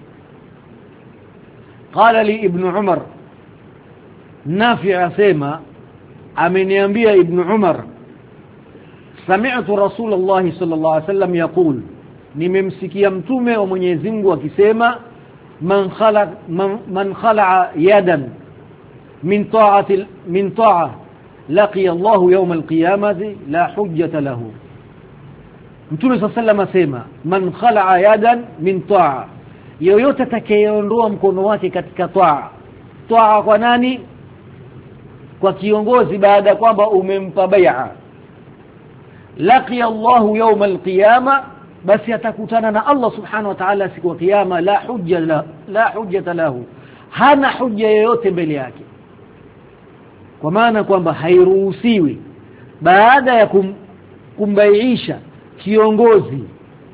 qala li Ibn Umar, Nafi' asema ameniambia Ibn Umar, sami'tu Rasulullah sallallahu alaihi wasallam yaqul, nimemsikia mtume wa Mwenyezi Mungu akisema, man khala man, man khala'a yadan min ta'ati min ta'a laqiya Allah yawm al-qiyamati la hujjata lahu. Mtume sallallahu alaihi wasallam asema, man khala'a yadan min ta'a, yoyote atakayeondoa mkono wake katika taa. Taa kwa nani? Kwa kiongozi baada kwamba umempa bai'a, laqiya Allah yawm al-qiyama, basi atakutana na Allah subhanahu wa ta'ala siku ya kiyama, la hujja la, la hujjata lahu, hana hujja yoyote mbele yake. Kwa maana kwamba hairuhusiwi baada ya kum, kumbaiisha kiongozi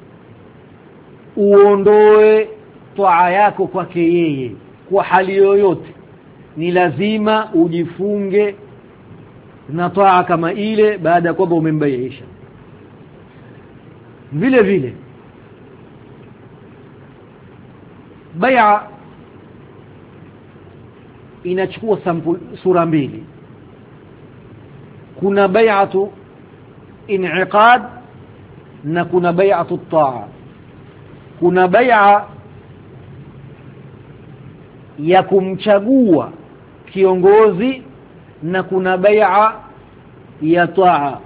uondoe taa yako kwake yeye kwa hali yoyote. Ni lazima ujifunge na taa kama ile baada ya kwamba umembaiisha. Vile vile bai'a inachukua sample sura mbili. Kuna bai'atu in'iqad na kuna bai'atu taa. Kuna bai'a ya kumchagua kiongozi na kuna bai'a ya taa.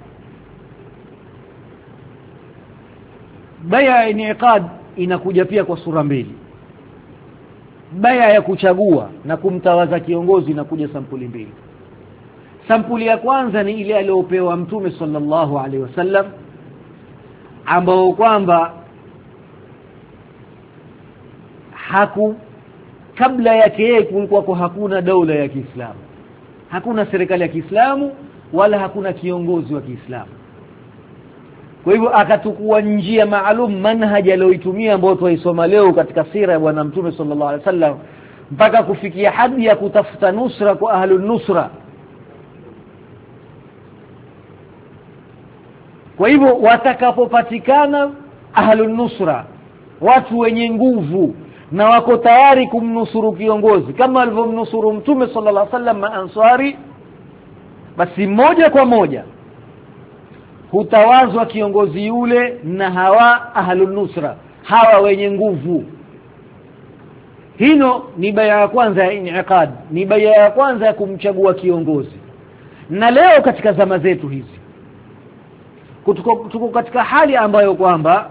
Bai'a in'iqad inakuja pia kwa sura mbili. Bai'a ya kuchagua na kumtawaza kiongozi inakuja sampuli mbili. Sampuli ya kwanza ni ile aliyopewa Mtume sallallahu alaihi wasallam, ambao kwamba haku kabla yake yeye kulikuwa hakuna daula ya Kiislamu, hakuna serikali ya Kiislamu wala hakuna kiongozi wa Kiislamu. Kwa hivyo akatukua njia maalum, manhaji aliyoitumia ambao tuisoma leo katika sira ya bwana Mtume sallallahu alaihi wasallam, mpaka kufikia hadi ya kutafuta nusra kwa ahlun nusra. Kwa hivyo watakapopatikana ahlun nusra, watu wenye nguvu na wako tayari kumnusuru kiongozi kama alivyomnusuru Mtume sallallahu alaihi wasallam maansari, basi moja kwa moja hutawazwa kiongozi yule na hawa ahlun nusra, hawa wenye nguvu. Hino ni bai'a ya kwanza ya in'iqad, ni bai'a ya kwanza ya kumchagua kiongozi. Na leo katika zama zetu hizi tuko, tuko katika hali ambayo kwamba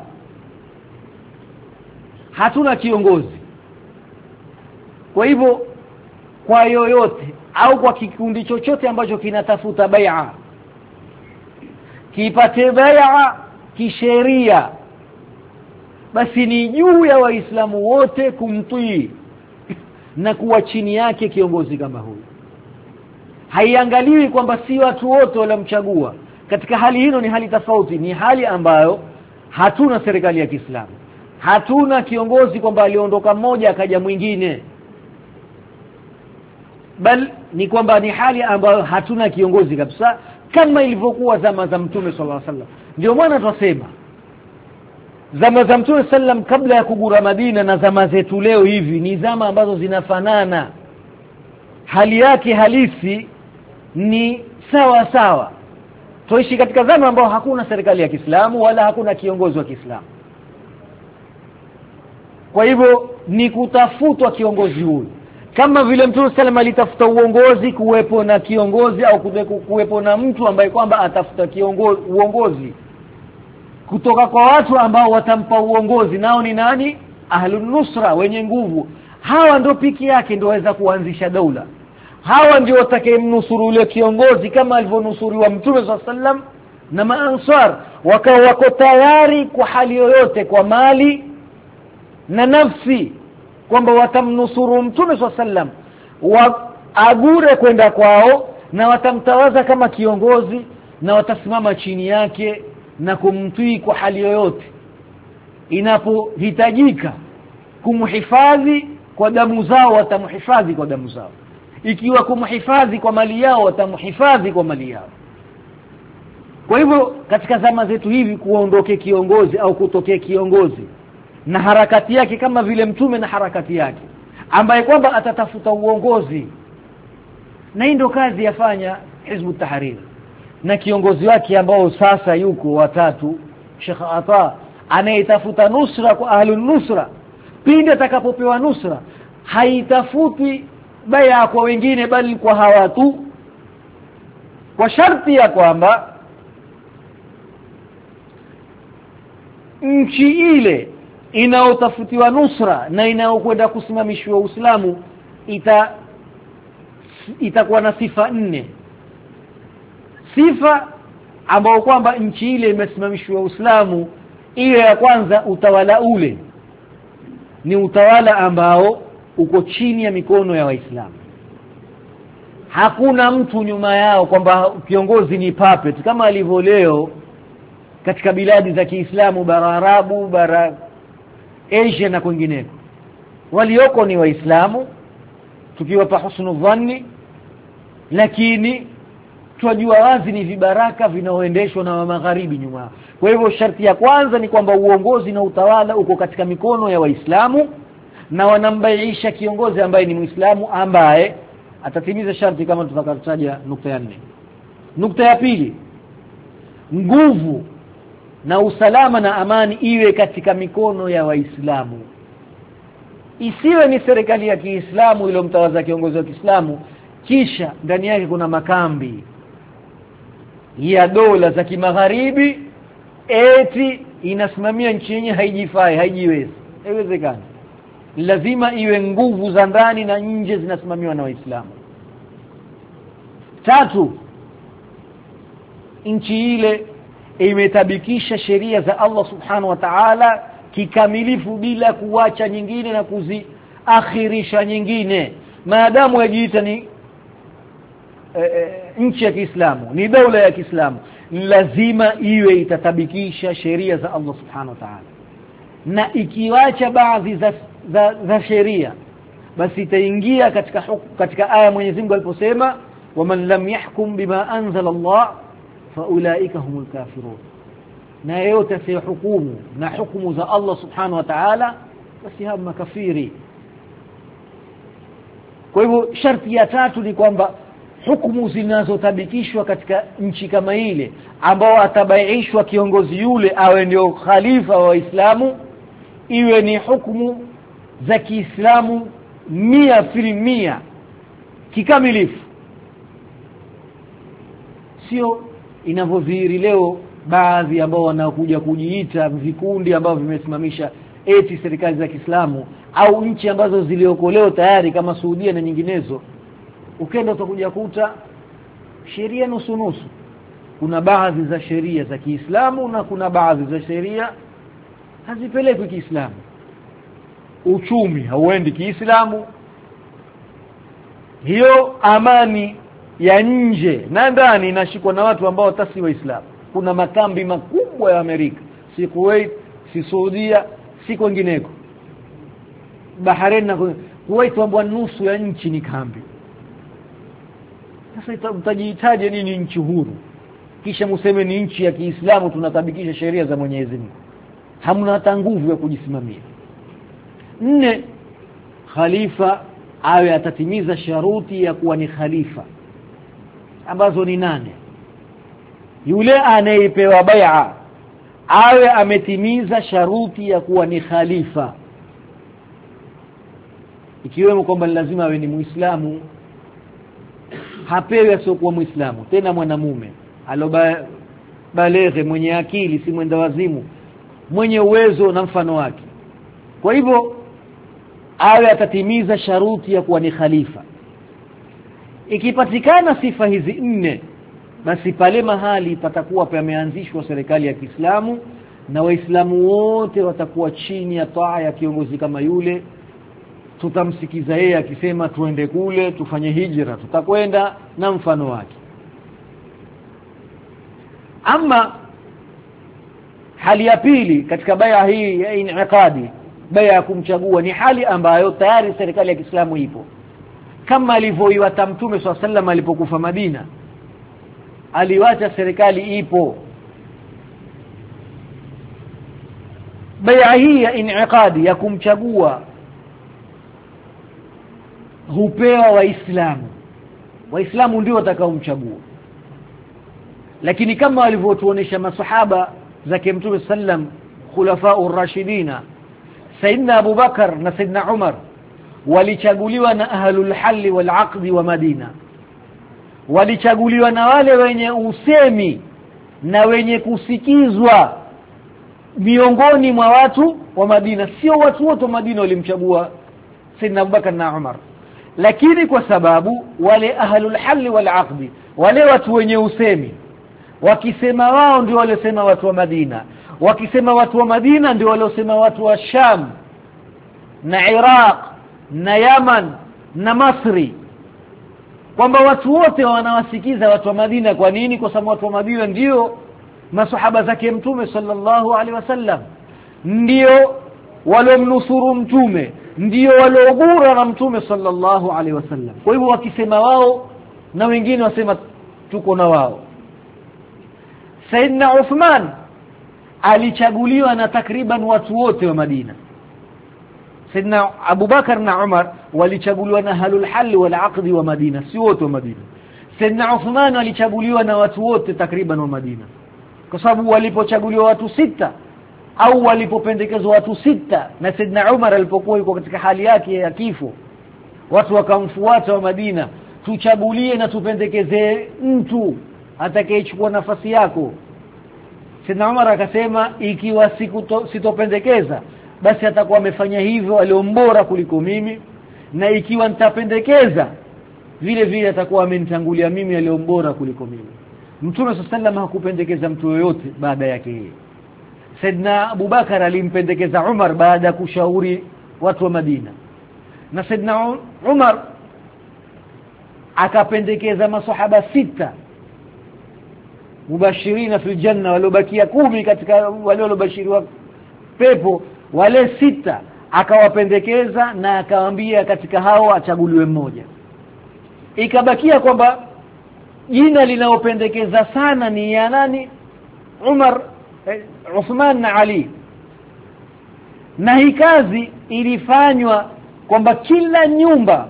hatuna kiongozi. Kwa hivyo kwa yoyote au kwa kikundi chochote ambacho kinatafuta bai'a, kipate bai'a kisheria, basi ni juu ya Waislamu wote kumtii na kuwa chini yake kiongozi kama huyu. Haiangaliwi kwamba si watu wote walamchagua. Katika hali hino ni hali tofauti, ni hali ambayo hatuna serikali ya Kiislamu, hatuna kiongozi kwamba aliondoka mmoja akaja mwingine, bal ni kwamba ni hali ambayo hatuna kiongozi kabisa, kama ilivyokuwa zama za Mtume sallallahu alaihi wasallam. Ndio maana tunasema zama za Mtume sallam kabla ya kugura Madina na zama zetu leo hivi ni zama ambazo zinafanana. Hali yake halisi ni sawa sawa. Tuishi katika zama ambao hakuna serikali ya Kiislamu wala hakuna kiongozi wa Kiislamu. Kwa hivyo ni kutafutwa kiongozi huyu. Kama vile Mtume sallam alitafuta uongozi, kuwepo na kiongozi au kuwepo na mtu ambaye kwamba atafuta kiongozi uongozi kutoka kwa watu ambao watampa uongozi, nao ni nani? Ahlun nusra, wenye nguvu. Hawa ndio piki yake ndio waweza kuanzisha daula. Hawa ndio watakayemnusuru yule kiongozi kama alivyonusuriwa Mtume sallallahu alaihi wasallam na maansar, wakao wako tayari kwa hali yoyote, kwa mali na nafsi, kwamba watamnusuru Mtume sallallahu alaihi wasallam, waagure kwenda kwao na watamtawaza kama kiongozi na watasimama chini yake na kumtii kwa hali yoyote. Inapohitajika kumhifadhi kwa damu zao, watamhifadhi kwa damu zao. Ikiwa kumhifadhi kwa mali yao, watamhifadhi kwa mali yao. Kwa hivyo katika zama zetu hivi kuondoke kiongozi au kutokea kiongozi na harakati yake kama vile Mtume na harakati yake, ambaye kwamba atatafuta uongozi, na hii ndio kazi yafanya Hizbu Tahrir na kiongozi wake ambao sasa yuko watatu, Sheikh Ata, anayetafuta nusra kwa ahlun nusra. Pindi atakapopewa nusra haitafuti baya kwa wengine, bali kwa hawa tu, kwa sharti ya kwamba nchi ile inaotafutiwa nusra na inaokwenda kusimamishwa Uislamu ita itakuwa na sifa nne. Sifa ambao kwamba nchi ile imesimamishwa Uislamu, ile ya kwanza, utawala ule ni utawala ambao uko chini ya mikono ya Waislamu. Hakuna mtu nyuma yao, kwamba kiongozi ni puppet kama alivyo leo katika biladi za Kiislamu, bara Arabu, bara Asia na kwingineko. Walioko ni Waislamu tukiwapa husnu dhanni, lakini tunajua wazi ni vibaraka vinaoendeshwa na wa magharibi nyuma. Kwa hivyo sharti ya kwanza ni kwamba uongozi na utawala uko katika mikono ya Waislamu, na wanambaiisha kiongozi ambaye ni Muislamu, ambaye atatimiza sharti kama tutakataja nukta ya nne. Nukta ya pili, nguvu na usalama na amani iwe katika mikono ya Waislamu. Isiwe ni serikali ya Kiislamu iliyomtawaza kiongozi wa Kiislamu kisha ndani yake kuna makambi ya dola za kimagharibi eti inasimamia nchi yenyewe haijifai, haijiwezi. Haiwezekani. Lazima iwe nguvu za ndani na nje zinasimamiwa na Waislamu. Tatu, nchi ile imetabikisha sheria za Allah subhanahu wa ta'ala kikamilifu bila kuacha nyingine na kuziakhirisha nyingine. Maadamu yajiita ni e, e, nchi ya Kiislamu, ni dola ya Kiislamu, lazima iwe itatabikisha sheria za Allah subhanahu wa ta'ala. Na ikiwacha baadhi za, za, za sheria, basi itaingia katika hukum, katika aya Mwenyezi Mungu aliposema waman lam yahkum bima anzala Allah faulaika humul kafirun. Na yote asiyehukumu na hukumu za Allah subhanahu wa ta'ala, basi hao makafiri. Kwa hivyo sharti ya tatu ni kwamba hukumu zinazotabikishwa katika nchi kama ile, ambao atabaishwa kiongozi yule awe ndio khalifa wa Waislamu, iwe ni hukumu za Kiislamu mia fil mia kikamilifu. sio inavyodhihiri leo baadhi ambao wanakuja kujiita vikundi ambao vimesimamisha eti serikali za Kiislamu au nchi ambazo ziliokoleo tayari kama Saudia na nyinginezo. Ukenda utakuja kuta sheria nusu nusu. Kuna baadhi za sheria za Kiislamu na kuna baadhi za sheria hazipelekwi Kiislamu. Uchumi hauendi Kiislamu. Hiyo amani ya nje na ndani inashikwa na watu ambao tasi waislamu. Kuna makambi makubwa ya Amerika, si Kuwait, si Saudia, si kwingineko. Bahrain na Kuwait ambao nusu ya nchi ni kambi. Sasa utajihitaji nini nchi huru? Kisha museme ni nchi ya Kiislamu tunatabikisha sheria za Mwenyezi Mungu. Hamna hata nguvu ya kujisimamia. Nne, khalifa awe atatimiza sharuti ya kuwa ni khalifa ambazo ni nane. Yule anayepewa bai'a awe ametimiza sharuti ya kuwa ni khalifa, ikiwemo kwamba lazima awe ni Muislamu. Hapewi asiokuwa Muislamu, tena mwanamume alobaleghe, mwenye akili, si mwenda wazimu, mwenye uwezo na mfano wake. Kwa hivyo awe atatimiza sharuti ya kuwa ni khalifa. Ikipatikana sifa hizi nne, basi pale mahali patakuwa pameanzishwa serikali ya Kiislamu na Waislamu wote watakuwa chini ya taa ya kiongozi kama yule. Tutamsikiza yeye akisema tuende kule, tufanye hijra, tutakwenda na mfano wake. Ama hali ya pili katika bai'a hii ya inqadi, bai'a ya kumchagua, ni hali ambayo tayari serikali ya Kiislamu ipo. Kama alivyoiwata Mtume swalla sallam alaihi wasallam alipokufa Madina, aliwacha serikali ipo. Bai'a hii ya inqadi ya kumchagua hupewa Waislamu. Waislamu ndio watakaomchagua. Lakini kama walivyotuonesha masahaba zake Mtume sallam, khulafa'ur rashidina, Sayyidina Abu Bakar na Sayyidina Umar walichaguliwa na ahlul halli wal aqdi wa Madina. Walichaguliwa na wale wenye usemi na wenye kusikizwa miongoni mwa watu wa Madina. Sio watu wote wa Madina walimchagua Sayyidina Abu Bakar na Umar, lakini kwa sababu wale ahlul halli wal aqdi, wale watu wenye usemi, wakisema wao ndio waliosema watu wa Madina, wakisema watu wa Madina ndio waliosema watu wa Sham na Iraq na Yaman na Masri, kwamba watu wote wanawasikiza watu wa Madina. Kwa nini? Kwa sababu watu wa Madina ndio masahaba zake Mtume sallallahu alaihi wasallam, ndio walomnusuru Mtume, ndio waliogura na Mtume sallallahu alaihi wasallam. Kwa hivyo wakisema wao na wengine wasema tuko na wao. Sayyidina Uthman alichaguliwa na takriban watu wote wa Madina. Sayyidina Abu Bakar na Umar walichaguliwa na ahlul hal wal aqdi wa Madina, si wote wa Madina. Sayyidina Uthman alichaguliwa na watu wote takriban wa Madina, kwa sababu walipochaguliwa watu sita au walipopendekezwa watu sita, na Sayyidina Umar alipokuwa yuko katika hali yake ya kifo, watu wakamfuata wa Madina, tuchagulie na tupendekeze mtu atakayechukua nafasi yako. Sayyidina Umar akasema, ikiwa siku sitopendekeza basi atakuwa amefanya hivyo aliombora kuliko mimi, na ikiwa nitapendekeza vile vile atakuwa amenitangulia mimi aliombora kuliko mimi. Mtume sallallahu alaihi wasallam hakupendekeza mtu yoyote baada yake yeye. Sayyidina Abu Bakar alimpendekeza Umar baada ya kushauri watu wa Madina, na Sayyidina Umar akapendekeza masahaba sita mubashirina fil janna, waliobakia kumi katika wale waliobashiriwa pepo, wale sita akawapendekeza na akawaambia katika hao achaguliwe mmoja. Ikabakia kwamba jina linaopendekeza sana ni ya nani? Umar, eh, Uthman na Ali. Na hii kazi ilifanywa kwamba kila nyumba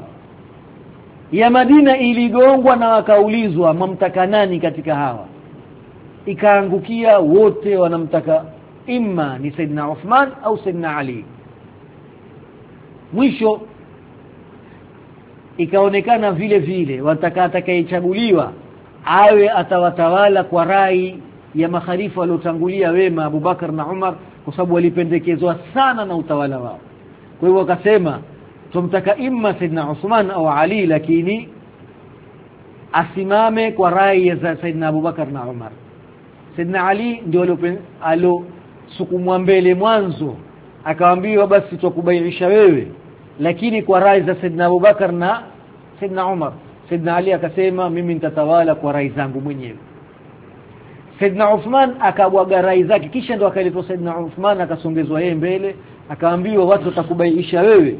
ya Madina iligongwa na wakaulizwa mamtaka nani katika hawa. Ikaangukia wote wanamtaka imma ni Sayyidina Uthman au Sayyidina Ali. Mwisho ikaonekana vile vile wataka atakayechaguliwa awe atawatawala kwa rai ya makhalifa waliotangulia wema Abu Bakar na Umar, kwa sababu walipendekezwa sana na utawala wao. Kwa hivyo wakasema tumtaka imma Saidna Uthman au Ali, lakini asimame kwa rai ya Saidna Abu Bakar na Umar. Saidna Ali ndio alo sukumwa mbele mwanzo, akaambiwa basi tukubaiisha wewe, lakini kwa rai za Saidna Abu Bakar na Saidna Umar. Saidna Ali akasema mimi nitatawala kwa rai zangu mwenyewe. Saidna Uthman akabwaga rai zake, kisha ndo akaletwa Saidna Uthman akasongezwa yeye mbele, akaambiwa watu watakubaiisha wewe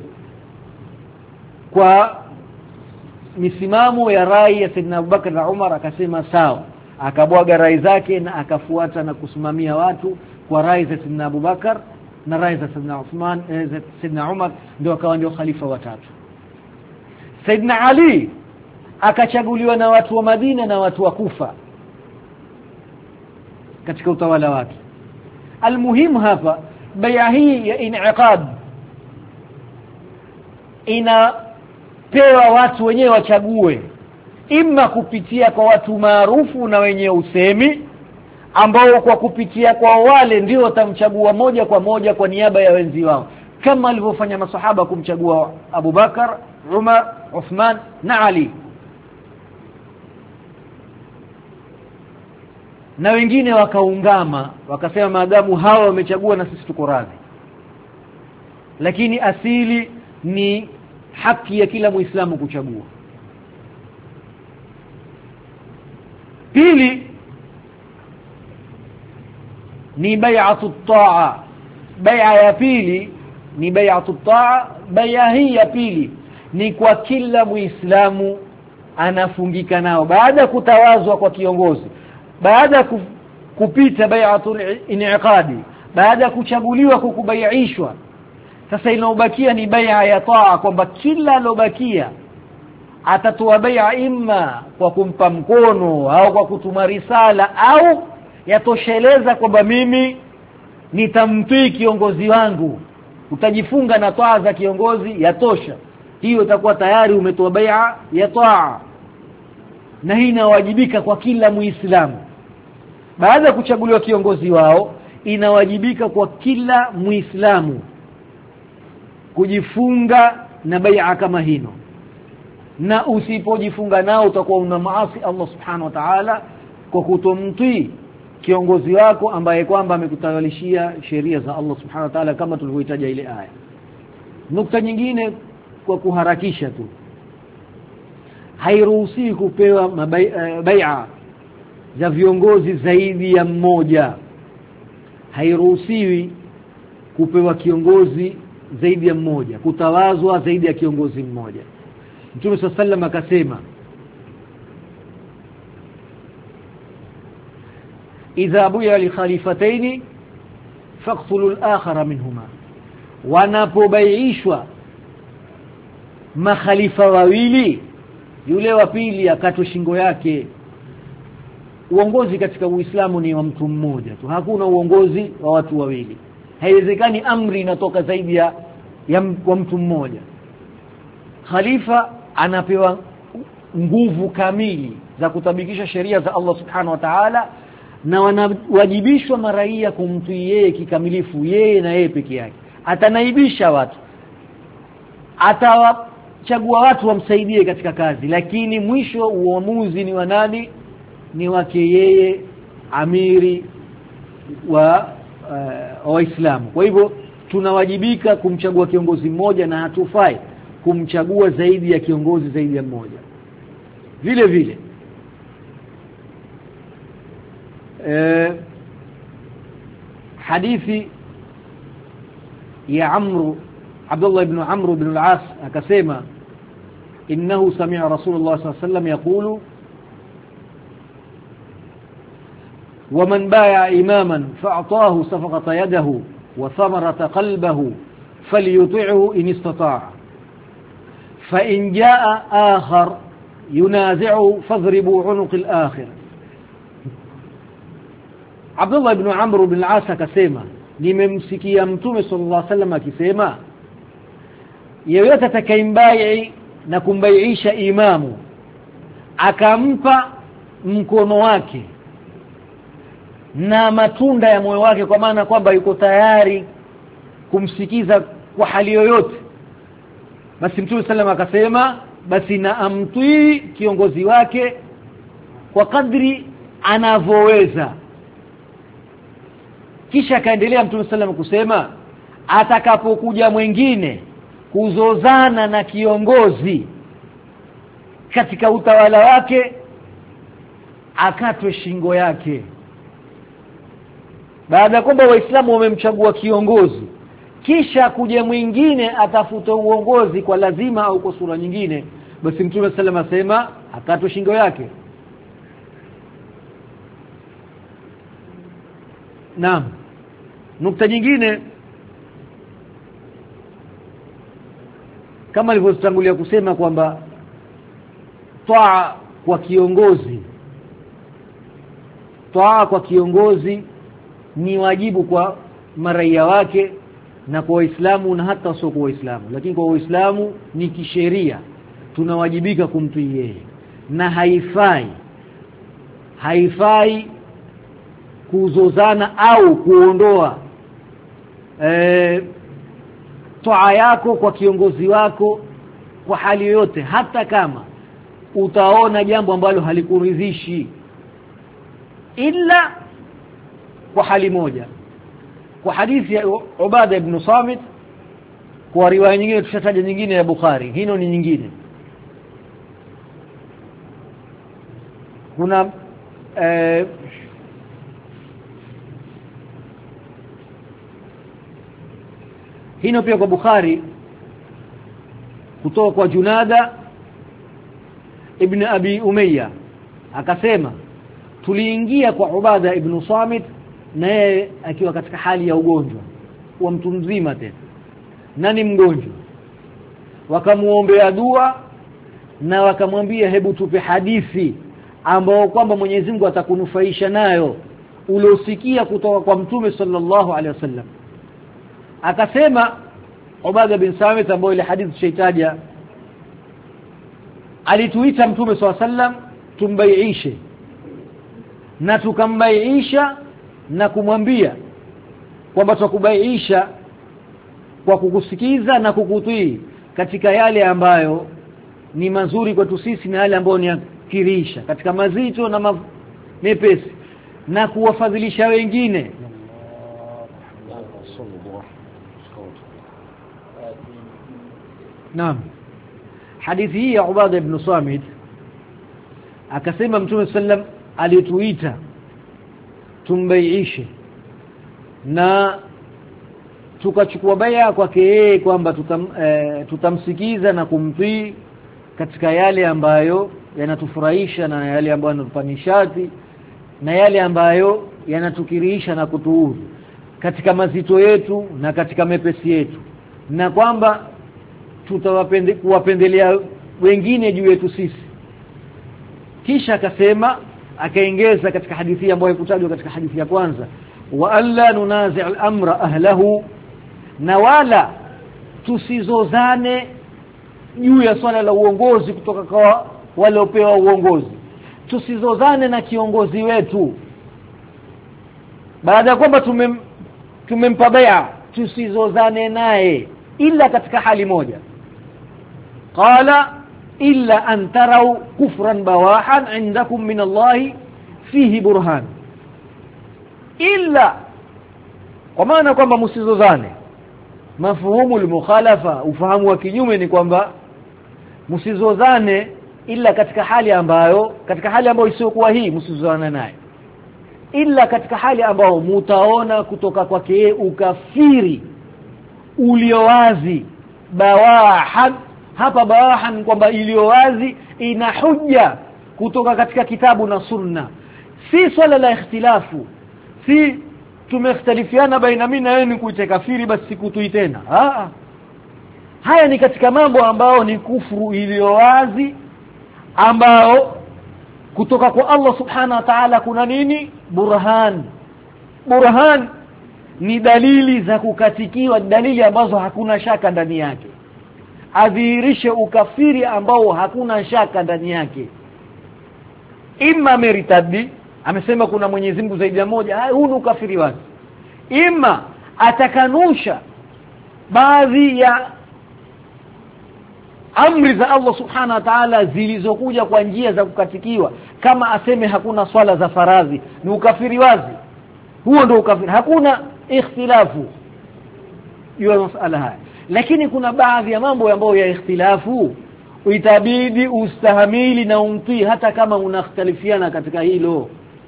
kwa misimamo ya rai ya Saidna Abu Bakar na Umar. Akasema sawa, akabwaga rai zake na akafuata na kusimamia watu kwa rai za Saidna Abu Bakar na rai za Saidna Uthman, eh, Saidna Umar, ndio akawa ndio khalifa watatu. Saidna Ali akachaguliwa na watu wa Madina na watu wa Kufa katika utawala wake. Almuhimu hapa bai'a hii ya in'iqad inapewa watu wenyewe wachague, imma kupitia kwa watu maarufu na wenye usemi, ambao kwa kupitia kwa wale ndio watamchagua moja kwa moja kwa niaba ya wenzi wao, kama alivyofanya masahaba kumchagua Abu Bakar, Umar, Uthman na Ali. Na wengine wakaungama wakasema maadamu hawa wamechagua na sisi tuko radhi. Lakini asili ni haki ya kila Muislamu kuchagua. Pili ni bai'atu taa. Bai'a ya pili ni bai'atu taa. Bai'a hii ya pili ni kwa kila Muislamu anafungika nao baada kutawazwa kwa kiongozi, baada kupita bai'atul in'iqadi, baada kuchaguliwa kukubaiishwa. Sasa inaobakia ni bai'a ya taa, kwamba kila alobakia atatoa bai'a imma kwa kumpa mkono au kwa kutuma risala, au yatosheleza kwamba mimi nitamtii kiongozi wangu, utajifunga na taa za kiongozi, yatosha. Hiyo itakuwa tayari umetoa bai'a ya taa, na hii inawajibika kwa kila Muislamu. Baada ya kuchaguliwa kiongozi wao, inawajibika kwa kila Muislamu kujifunga na bai'a kama hino, na usipojifunga nao utakuwa una maasi Allah subhanahu wa ta'ala kwa kutomtii kiongozi wako ambaye kwamba amekutawalishia sheria za Allah subhanahu wa ta'ala, kama tulivyoitaja ile aya. Nukta nyingine kwa kuharakisha tu, hairuhusi kupewa bai'a za viongozi zaidi ya mmoja. Hairuhusiwi kupewa kiongozi zaidi ya mmoja, kutawazwa zaidi ya kiongozi mmoja. Mtume sallallahu alayhi wasallam akasema idha buya li khalifataini faqtulu al-akhara minhuma. Wanapobaiishwa makhalifa wawili, yule wa pili akatwe shingo yake. Uongozi katika Uislamu ni wa mtu mmoja tu, hakuna uongozi wa watu wawili. Haiwezekani amri inatoka zaidi ya, ya wa mtu mmoja. Khalifa anapewa nguvu kamili za kutabikisha sheria za Allah subhanahu wa ta'ala, na wanawajibishwa maraia kumtii yeye kikamilifu, yeye na yeye peke yake. Atanaibisha watu, atawachagua watu wamsaidie katika kazi, lakini mwisho uamuzi ni wa nani? Ni wake yeye, amiri wa uh, Waislamu. Kwa hivyo tunawajibika kumchagua kiongozi mmoja, na hatufai kumchagua zaidi ya kiongozi zaidi ya mmoja. Vile vile eh, hadithi ya Amr Abdullah ibn Amr ibn al-As akasema innahu sami'a Rasulullah sallallahu alayhi wasallam yaqulu ومن بايع إماما فأعطاه صفقة يده وثمرة قلبه فليطيعه إن استطاع، فإن جاء آخر ينازعه فاضربوا عنق الآخر. عبد الله بن عمرو بن العاص akasema nimemsikia Mtume sallallahu alaihi wasallam akisema yeyote atakayembai na kumbaiisha imamu akampa mkono wake na matunda ya moyo wake, kwa maana kwamba yuko tayari kumsikiza kwa hali yoyote, basi Mtume sallallahu akasema basi na amtii kiongozi wake kwa kadri anavoweza. Kisha akaendelea Mtume sallallahu kusema atakapokuja mwingine kuzozana na kiongozi katika utawala wake, akatwe shingo yake. Baada ya kwamba Waislamu wamemchagua kiongozi, kisha kuja mwingine atafuta uongozi kwa lazima au kwa sura nyingine, basi Mtume sallallahu alayhi wasallam asema akatwe shingo yake. Naam. Nukta nyingine kama nilivyotangulia kusema kwamba taa kwa kiongozi taa kwa kiongozi ni wajibu kwa maraia wake na kwa Waislamu na hata sio kwa Waislamu, lakini kwa Waislamu ni kisheria tunawajibika kumtii yeye, na haifai haifai kuzozana au kuondoa eh toa yako kwa kiongozi wako kwa hali yoyote, hata kama utaona jambo ambalo halikuridhishi, ila kwa hali moja. Kwa hadithi ya Ubada ibn Samit, kwa riwaya nyingine tushataja nyingine ya Bukhari, hino ni nyingine. Kuna eh, hino pia kwa Bukhari kutoka kwa Junada ibn Abi Umayya akasema tuliingia kwa Ubada ibn Samit na yeye akiwa katika hali ya ugonjwa wa mtu mzima, tena nani mgonjwa, wakamuombea dua na wakamwambia hebu tupe hadithi ambao kwamba Mwenyezi Mungu atakunufaisha nayo uliosikia kutoka kwa Mtume sallallahu alaihi wasallam. Akasema Ubada bin Samit, ambaye ile hadithi shaitaja, alituita Mtume sallallahu alaihi wasallam tumbaiishe, na tukambaiisha na kumwambia kwamba tukubaiisha kwa kukusikiza na kukutii katika yale ambayo ni mazuri kwetu sisi na yale ambayo ni kirisha katika mazito na mepesi, na kuwafadhilisha wengine. Naam. Hadithi hii ya Ubada ibn Samit akasema Mtume sallam alituita tumbaiishe, na tukachukua baya kwake yeye kwamba tutam, e, tutamsikiza na kumtii katika yale ambayo yanatufurahisha na yale ambayo yanatupa nishati na yale ambayo yanatukirisha na kutuudhi katika mazito yetu na katika mepesi yetu, na kwamba tutawapende kuwapendelea wengine juu yetu sisi. Kisha akasema akaongeza katika hadithi ambayo ikutajwa katika hadithi ya kwanza, wa alla nunazi' al-amra ahlahu, na wala tusizozane juu ya swala la uongozi kutoka kwa wale waliopewa uongozi. Tusizozane na kiongozi wetu baada ya kwamba tumem tumempa bai'a, tusizozane naye ila katika hali moja. Qala illa an tarau kufran bawahan indakum min Allah fihi burhan, illa kwa maana kwamba msizozane. Mafuhumu al-mukhalafa, ufahamu wa kinyume ni kwamba msizozane ila katika hali ambayo katika hali ambayo isiyokuwa hii msizozane naye, ila katika hali ambayo mutaona kutoka kwake ukafiri uliowazi. Bawahan, hapa bawahan kwamba iliyowazi ina hujja kutoka katika kitabu na sunna, si swala la ikhtilafu, si tumekhtalifiana baina mimi na wewe ni kuita kafiri basi sikuitui tena. Ah, haya ni katika mambo ambao ni kufuru iliyowazi, ambao kutoka kwa Allah subhanahu wa ta'ala kuna nini? Burhan. Burhan ni dalili za kukatikiwa, dalili ambazo hakuna shaka ndani yake, adhihirishe ukafiri ambao hakuna shaka ndani yake. Ima meritadi, amesema kuna Mwenyezi Mungu zaidi ya moja, huu ni ukafiri wazi. Ima atakanusha baadhi ya amri za Allah subhanahu wa ta'ala zilizokuja kwa njia za kukatikiwa, kama aseme hakuna swala za faradhi, ni ukafiri wazi. Huo ndio ukafiri, hakuna ikhtilafu juu ya masuala haya. Lakini kuna baadhi ya mambo ambayo ya ikhtilafu itabidi ustahamili na umtii hata kama unakhtalifiana katika hilo.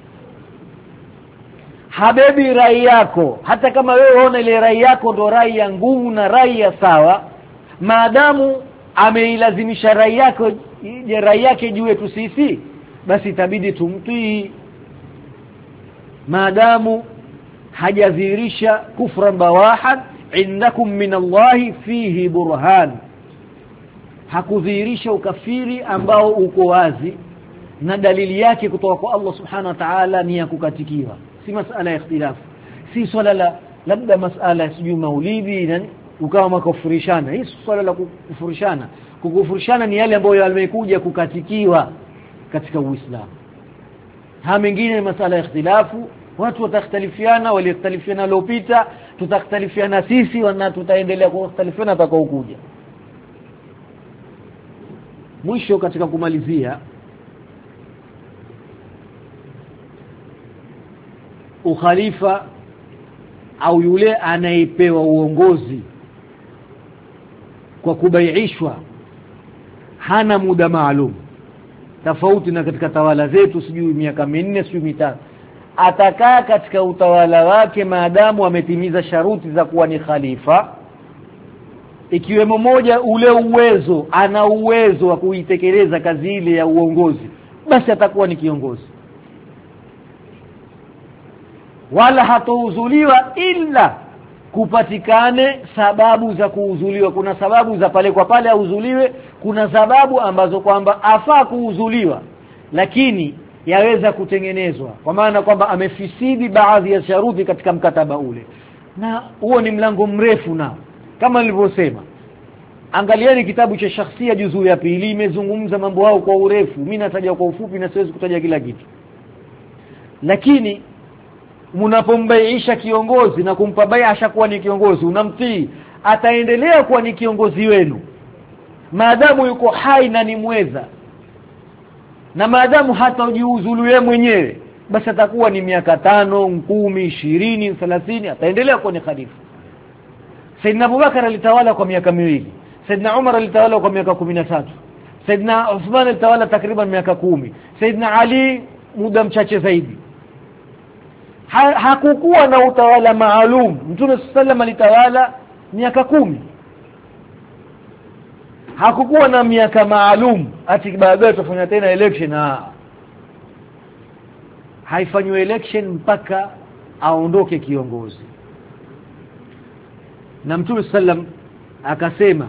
Habebi rai yako, hata kama wewe unaona ile rai yako ndo rai ya nguvu na rai ya sawa, maadamu ameilazimisha rai yako je rai yake juu yetu sisi, basi itabidi tumtii, maadamu hajadhihirisha kufran bawahan indakum min Allahi fihi burhan, hakudhihirisha ukafiri ambao uko wazi na dalili yake kutoka kwa Allah subhanahu wa ta'ala ni ya kukatikiwa. Si masala ya ikhtilafu, si swala la labda masala sijui maulidi na ukawa makufurishana. Hii swala la kukufurishana, kukufurishana ni yale ambayo yamekuja kukatikiwa katika Uislamu. Ha mengine masala ya ikhtilafu, watu watakhtalifiana, waliختلفiana waliopita, tutakhtalifiana sisi na tutaendelea kukhtalifiana atakao kuja. Mwisho katika kumalizia, ukhalifa au yule anayepewa uongozi kwa kubaiishwa hana muda maalum, tofauti na katika tawala zetu sijui miaka minne sijui mitano. Atakaa katika utawala wake maadamu ametimiza sharuti za kuwa ni khalifa, ikiwemo moja ule uwezo, ana uwezo wa kuitekeleza kazi ile ya uongozi, basi atakuwa ni kiongozi. Wala hatauzuliwa ila kupatikane sababu za kuuzuliwa. Kuna sababu za pale kwa pale auzuliwe, kuna sababu ambazo kwamba afaa kuuzuliwa lakini yaweza kutengenezwa, kwa maana kwamba amefisidi baadhi ya sharuti katika mkataba ule. Na huo ni mlango mrefu, na kama nilivyosema, angalieni kitabu cha Shakhsia juzuu ya pili, imezungumza mambo hao kwa urefu. Mimi nataja kwa ufupi na siwezi kutaja kila kitu. Lakini mnapombaiisha kiongozi na kumpa bai'a kuwa ni kiongozi, unamtii, ataendelea kuwa ni kiongozi wenu maadamu yuko hai na ni mweza, na maadamu hata ujiuzulu yeye mwenyewe, basi atakuwa ni miaka tano, kumi, ishirini, thelathini, ataendelea kuwa ni khalifa. Saidna Abubakar alitawala kwa miaka miwili, Saidna Umar alitawala kwa miaka kumi na tatu, Saidna Uthman alitawala takriban miaka kumi, Saidna Ali muda mchache zaidi. Ha, hakukuwa na utawala maalum. Mtume sallam alitawala miaka kumi. Hakukuwa na miaka maalum ati baadaye tufanya tena election. Ha. Haifanywe election mpaka aondoke kiongozi. Na Mtume sallam akasema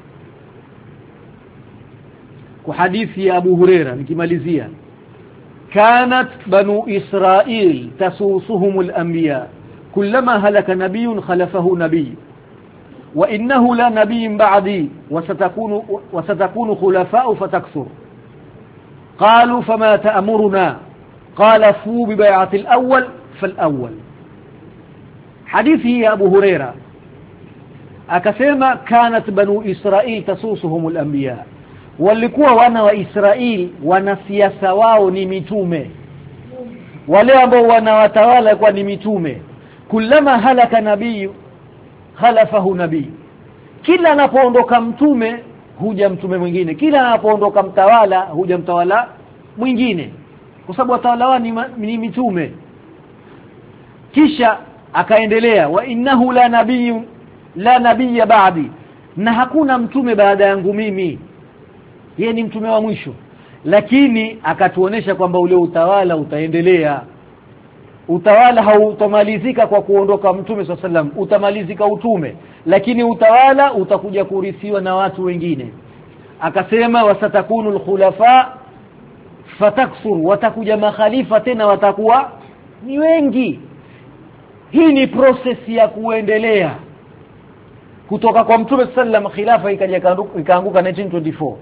kwa hadithi ya Abu Huraira, nikimalizia, كانت بنو إسرائيل تسوسهم الأنبياء كلما هلك نبي خلفه نبي وإنه لا نبي بعدي وستكون, وستكون خلفاء فتكثر. قالوا فما تأمرنا؟ قال فو ببيعة الأول فالأول. حديثه يا أبو هريرة أكسيما كانت بنو إسرائيل تسوسهم الأنبياء، walikuwa wana wa Israeli wanasiasa wao ni mitume, wale ambao wanawatawala kwa ni mitume. Kullama halaka nabii khalafahu nabii, kila anapoondoka mtume huja mtume mwingine, kila anapoondoka mtawala huja mtawala mwingine, kwa sababu watawala wao ni, ni mitume. Kisha akaendelea, wa innahu la nabii la nabiyya ba'di, na hakuna mtume baada yangu mimi, yeye ni mtume wa mwisho. Lakini akatuonesha kwamba ule utawala utaendelea. Utawala hautomalizika kwa kuondoka mtume sallallahu alaihi wasallam, utamalizika utume, lakini utawala utakuja kurithiwa na watu wengine. Akasema wasatakunu alkhulafa fataksur, watakuja makhalifa tena watakuwa ni wengi. Hii ni process ya kuendelea kutoka kwa mtume sallallahu alaihi wasallam. Khilafa ikaja ikaanguka nineteen twenty-four,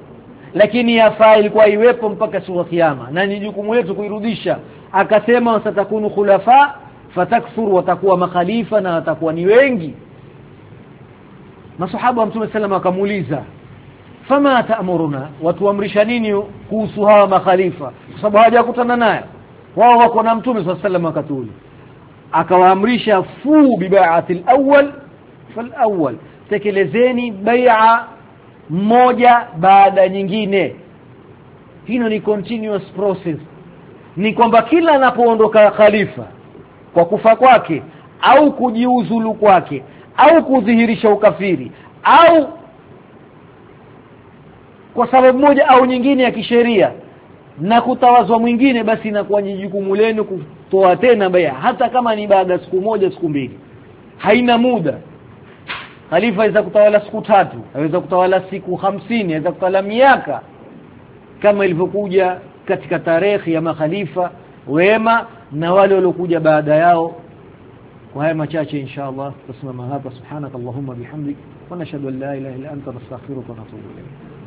lakini yafaa ilikuwa iwepo mpaka siku ya kiyama na ni jukumu letu kuirudisha. Akasema wasatakunu khulafa fatakthuru, watakuwa makhalifa na watakuwa ni wengi. Masahaba wa Mtume sallallahu alayhi wasallam wakamuuliza, fama ta'muruna, watuamrisha nini kuhusu hawa makhalifa? Kwa sababu hawajakutana naye, wao wako na Mtume sallallahu alayhi wasallam wakati ule. Akawaamrisha fu bibai'atil awwal fal awwal, tekelezeni bai'a moja baada nyingine. Hino ni continuous process, ni kwamba kila anapoondoka khalifa kwa kufa kwake au kujiuzulu kwake au kudhihirisha ukafiri au kwa sababu moja au nyingine ya kisheria na kutawazwa mwingine, basi inakuwa ni jukumu lenu kutoa tena bai'a, hata kama ni baada siku moja siku mbili, haina muda. Khalifa aweza kutawala siku tatu, aweza kutawala siku hamsini, aweza kutawala miaka, kama ilivyokuja katika tarehe ya makhalifa wema na wale waliokuja baada yao. Kwa haya machache inshallah tusimama hapa. Subhanakallahumma bihamdik wa nashhadu an la ilaha illa anta nastaghfiruka wa natubu ilayk.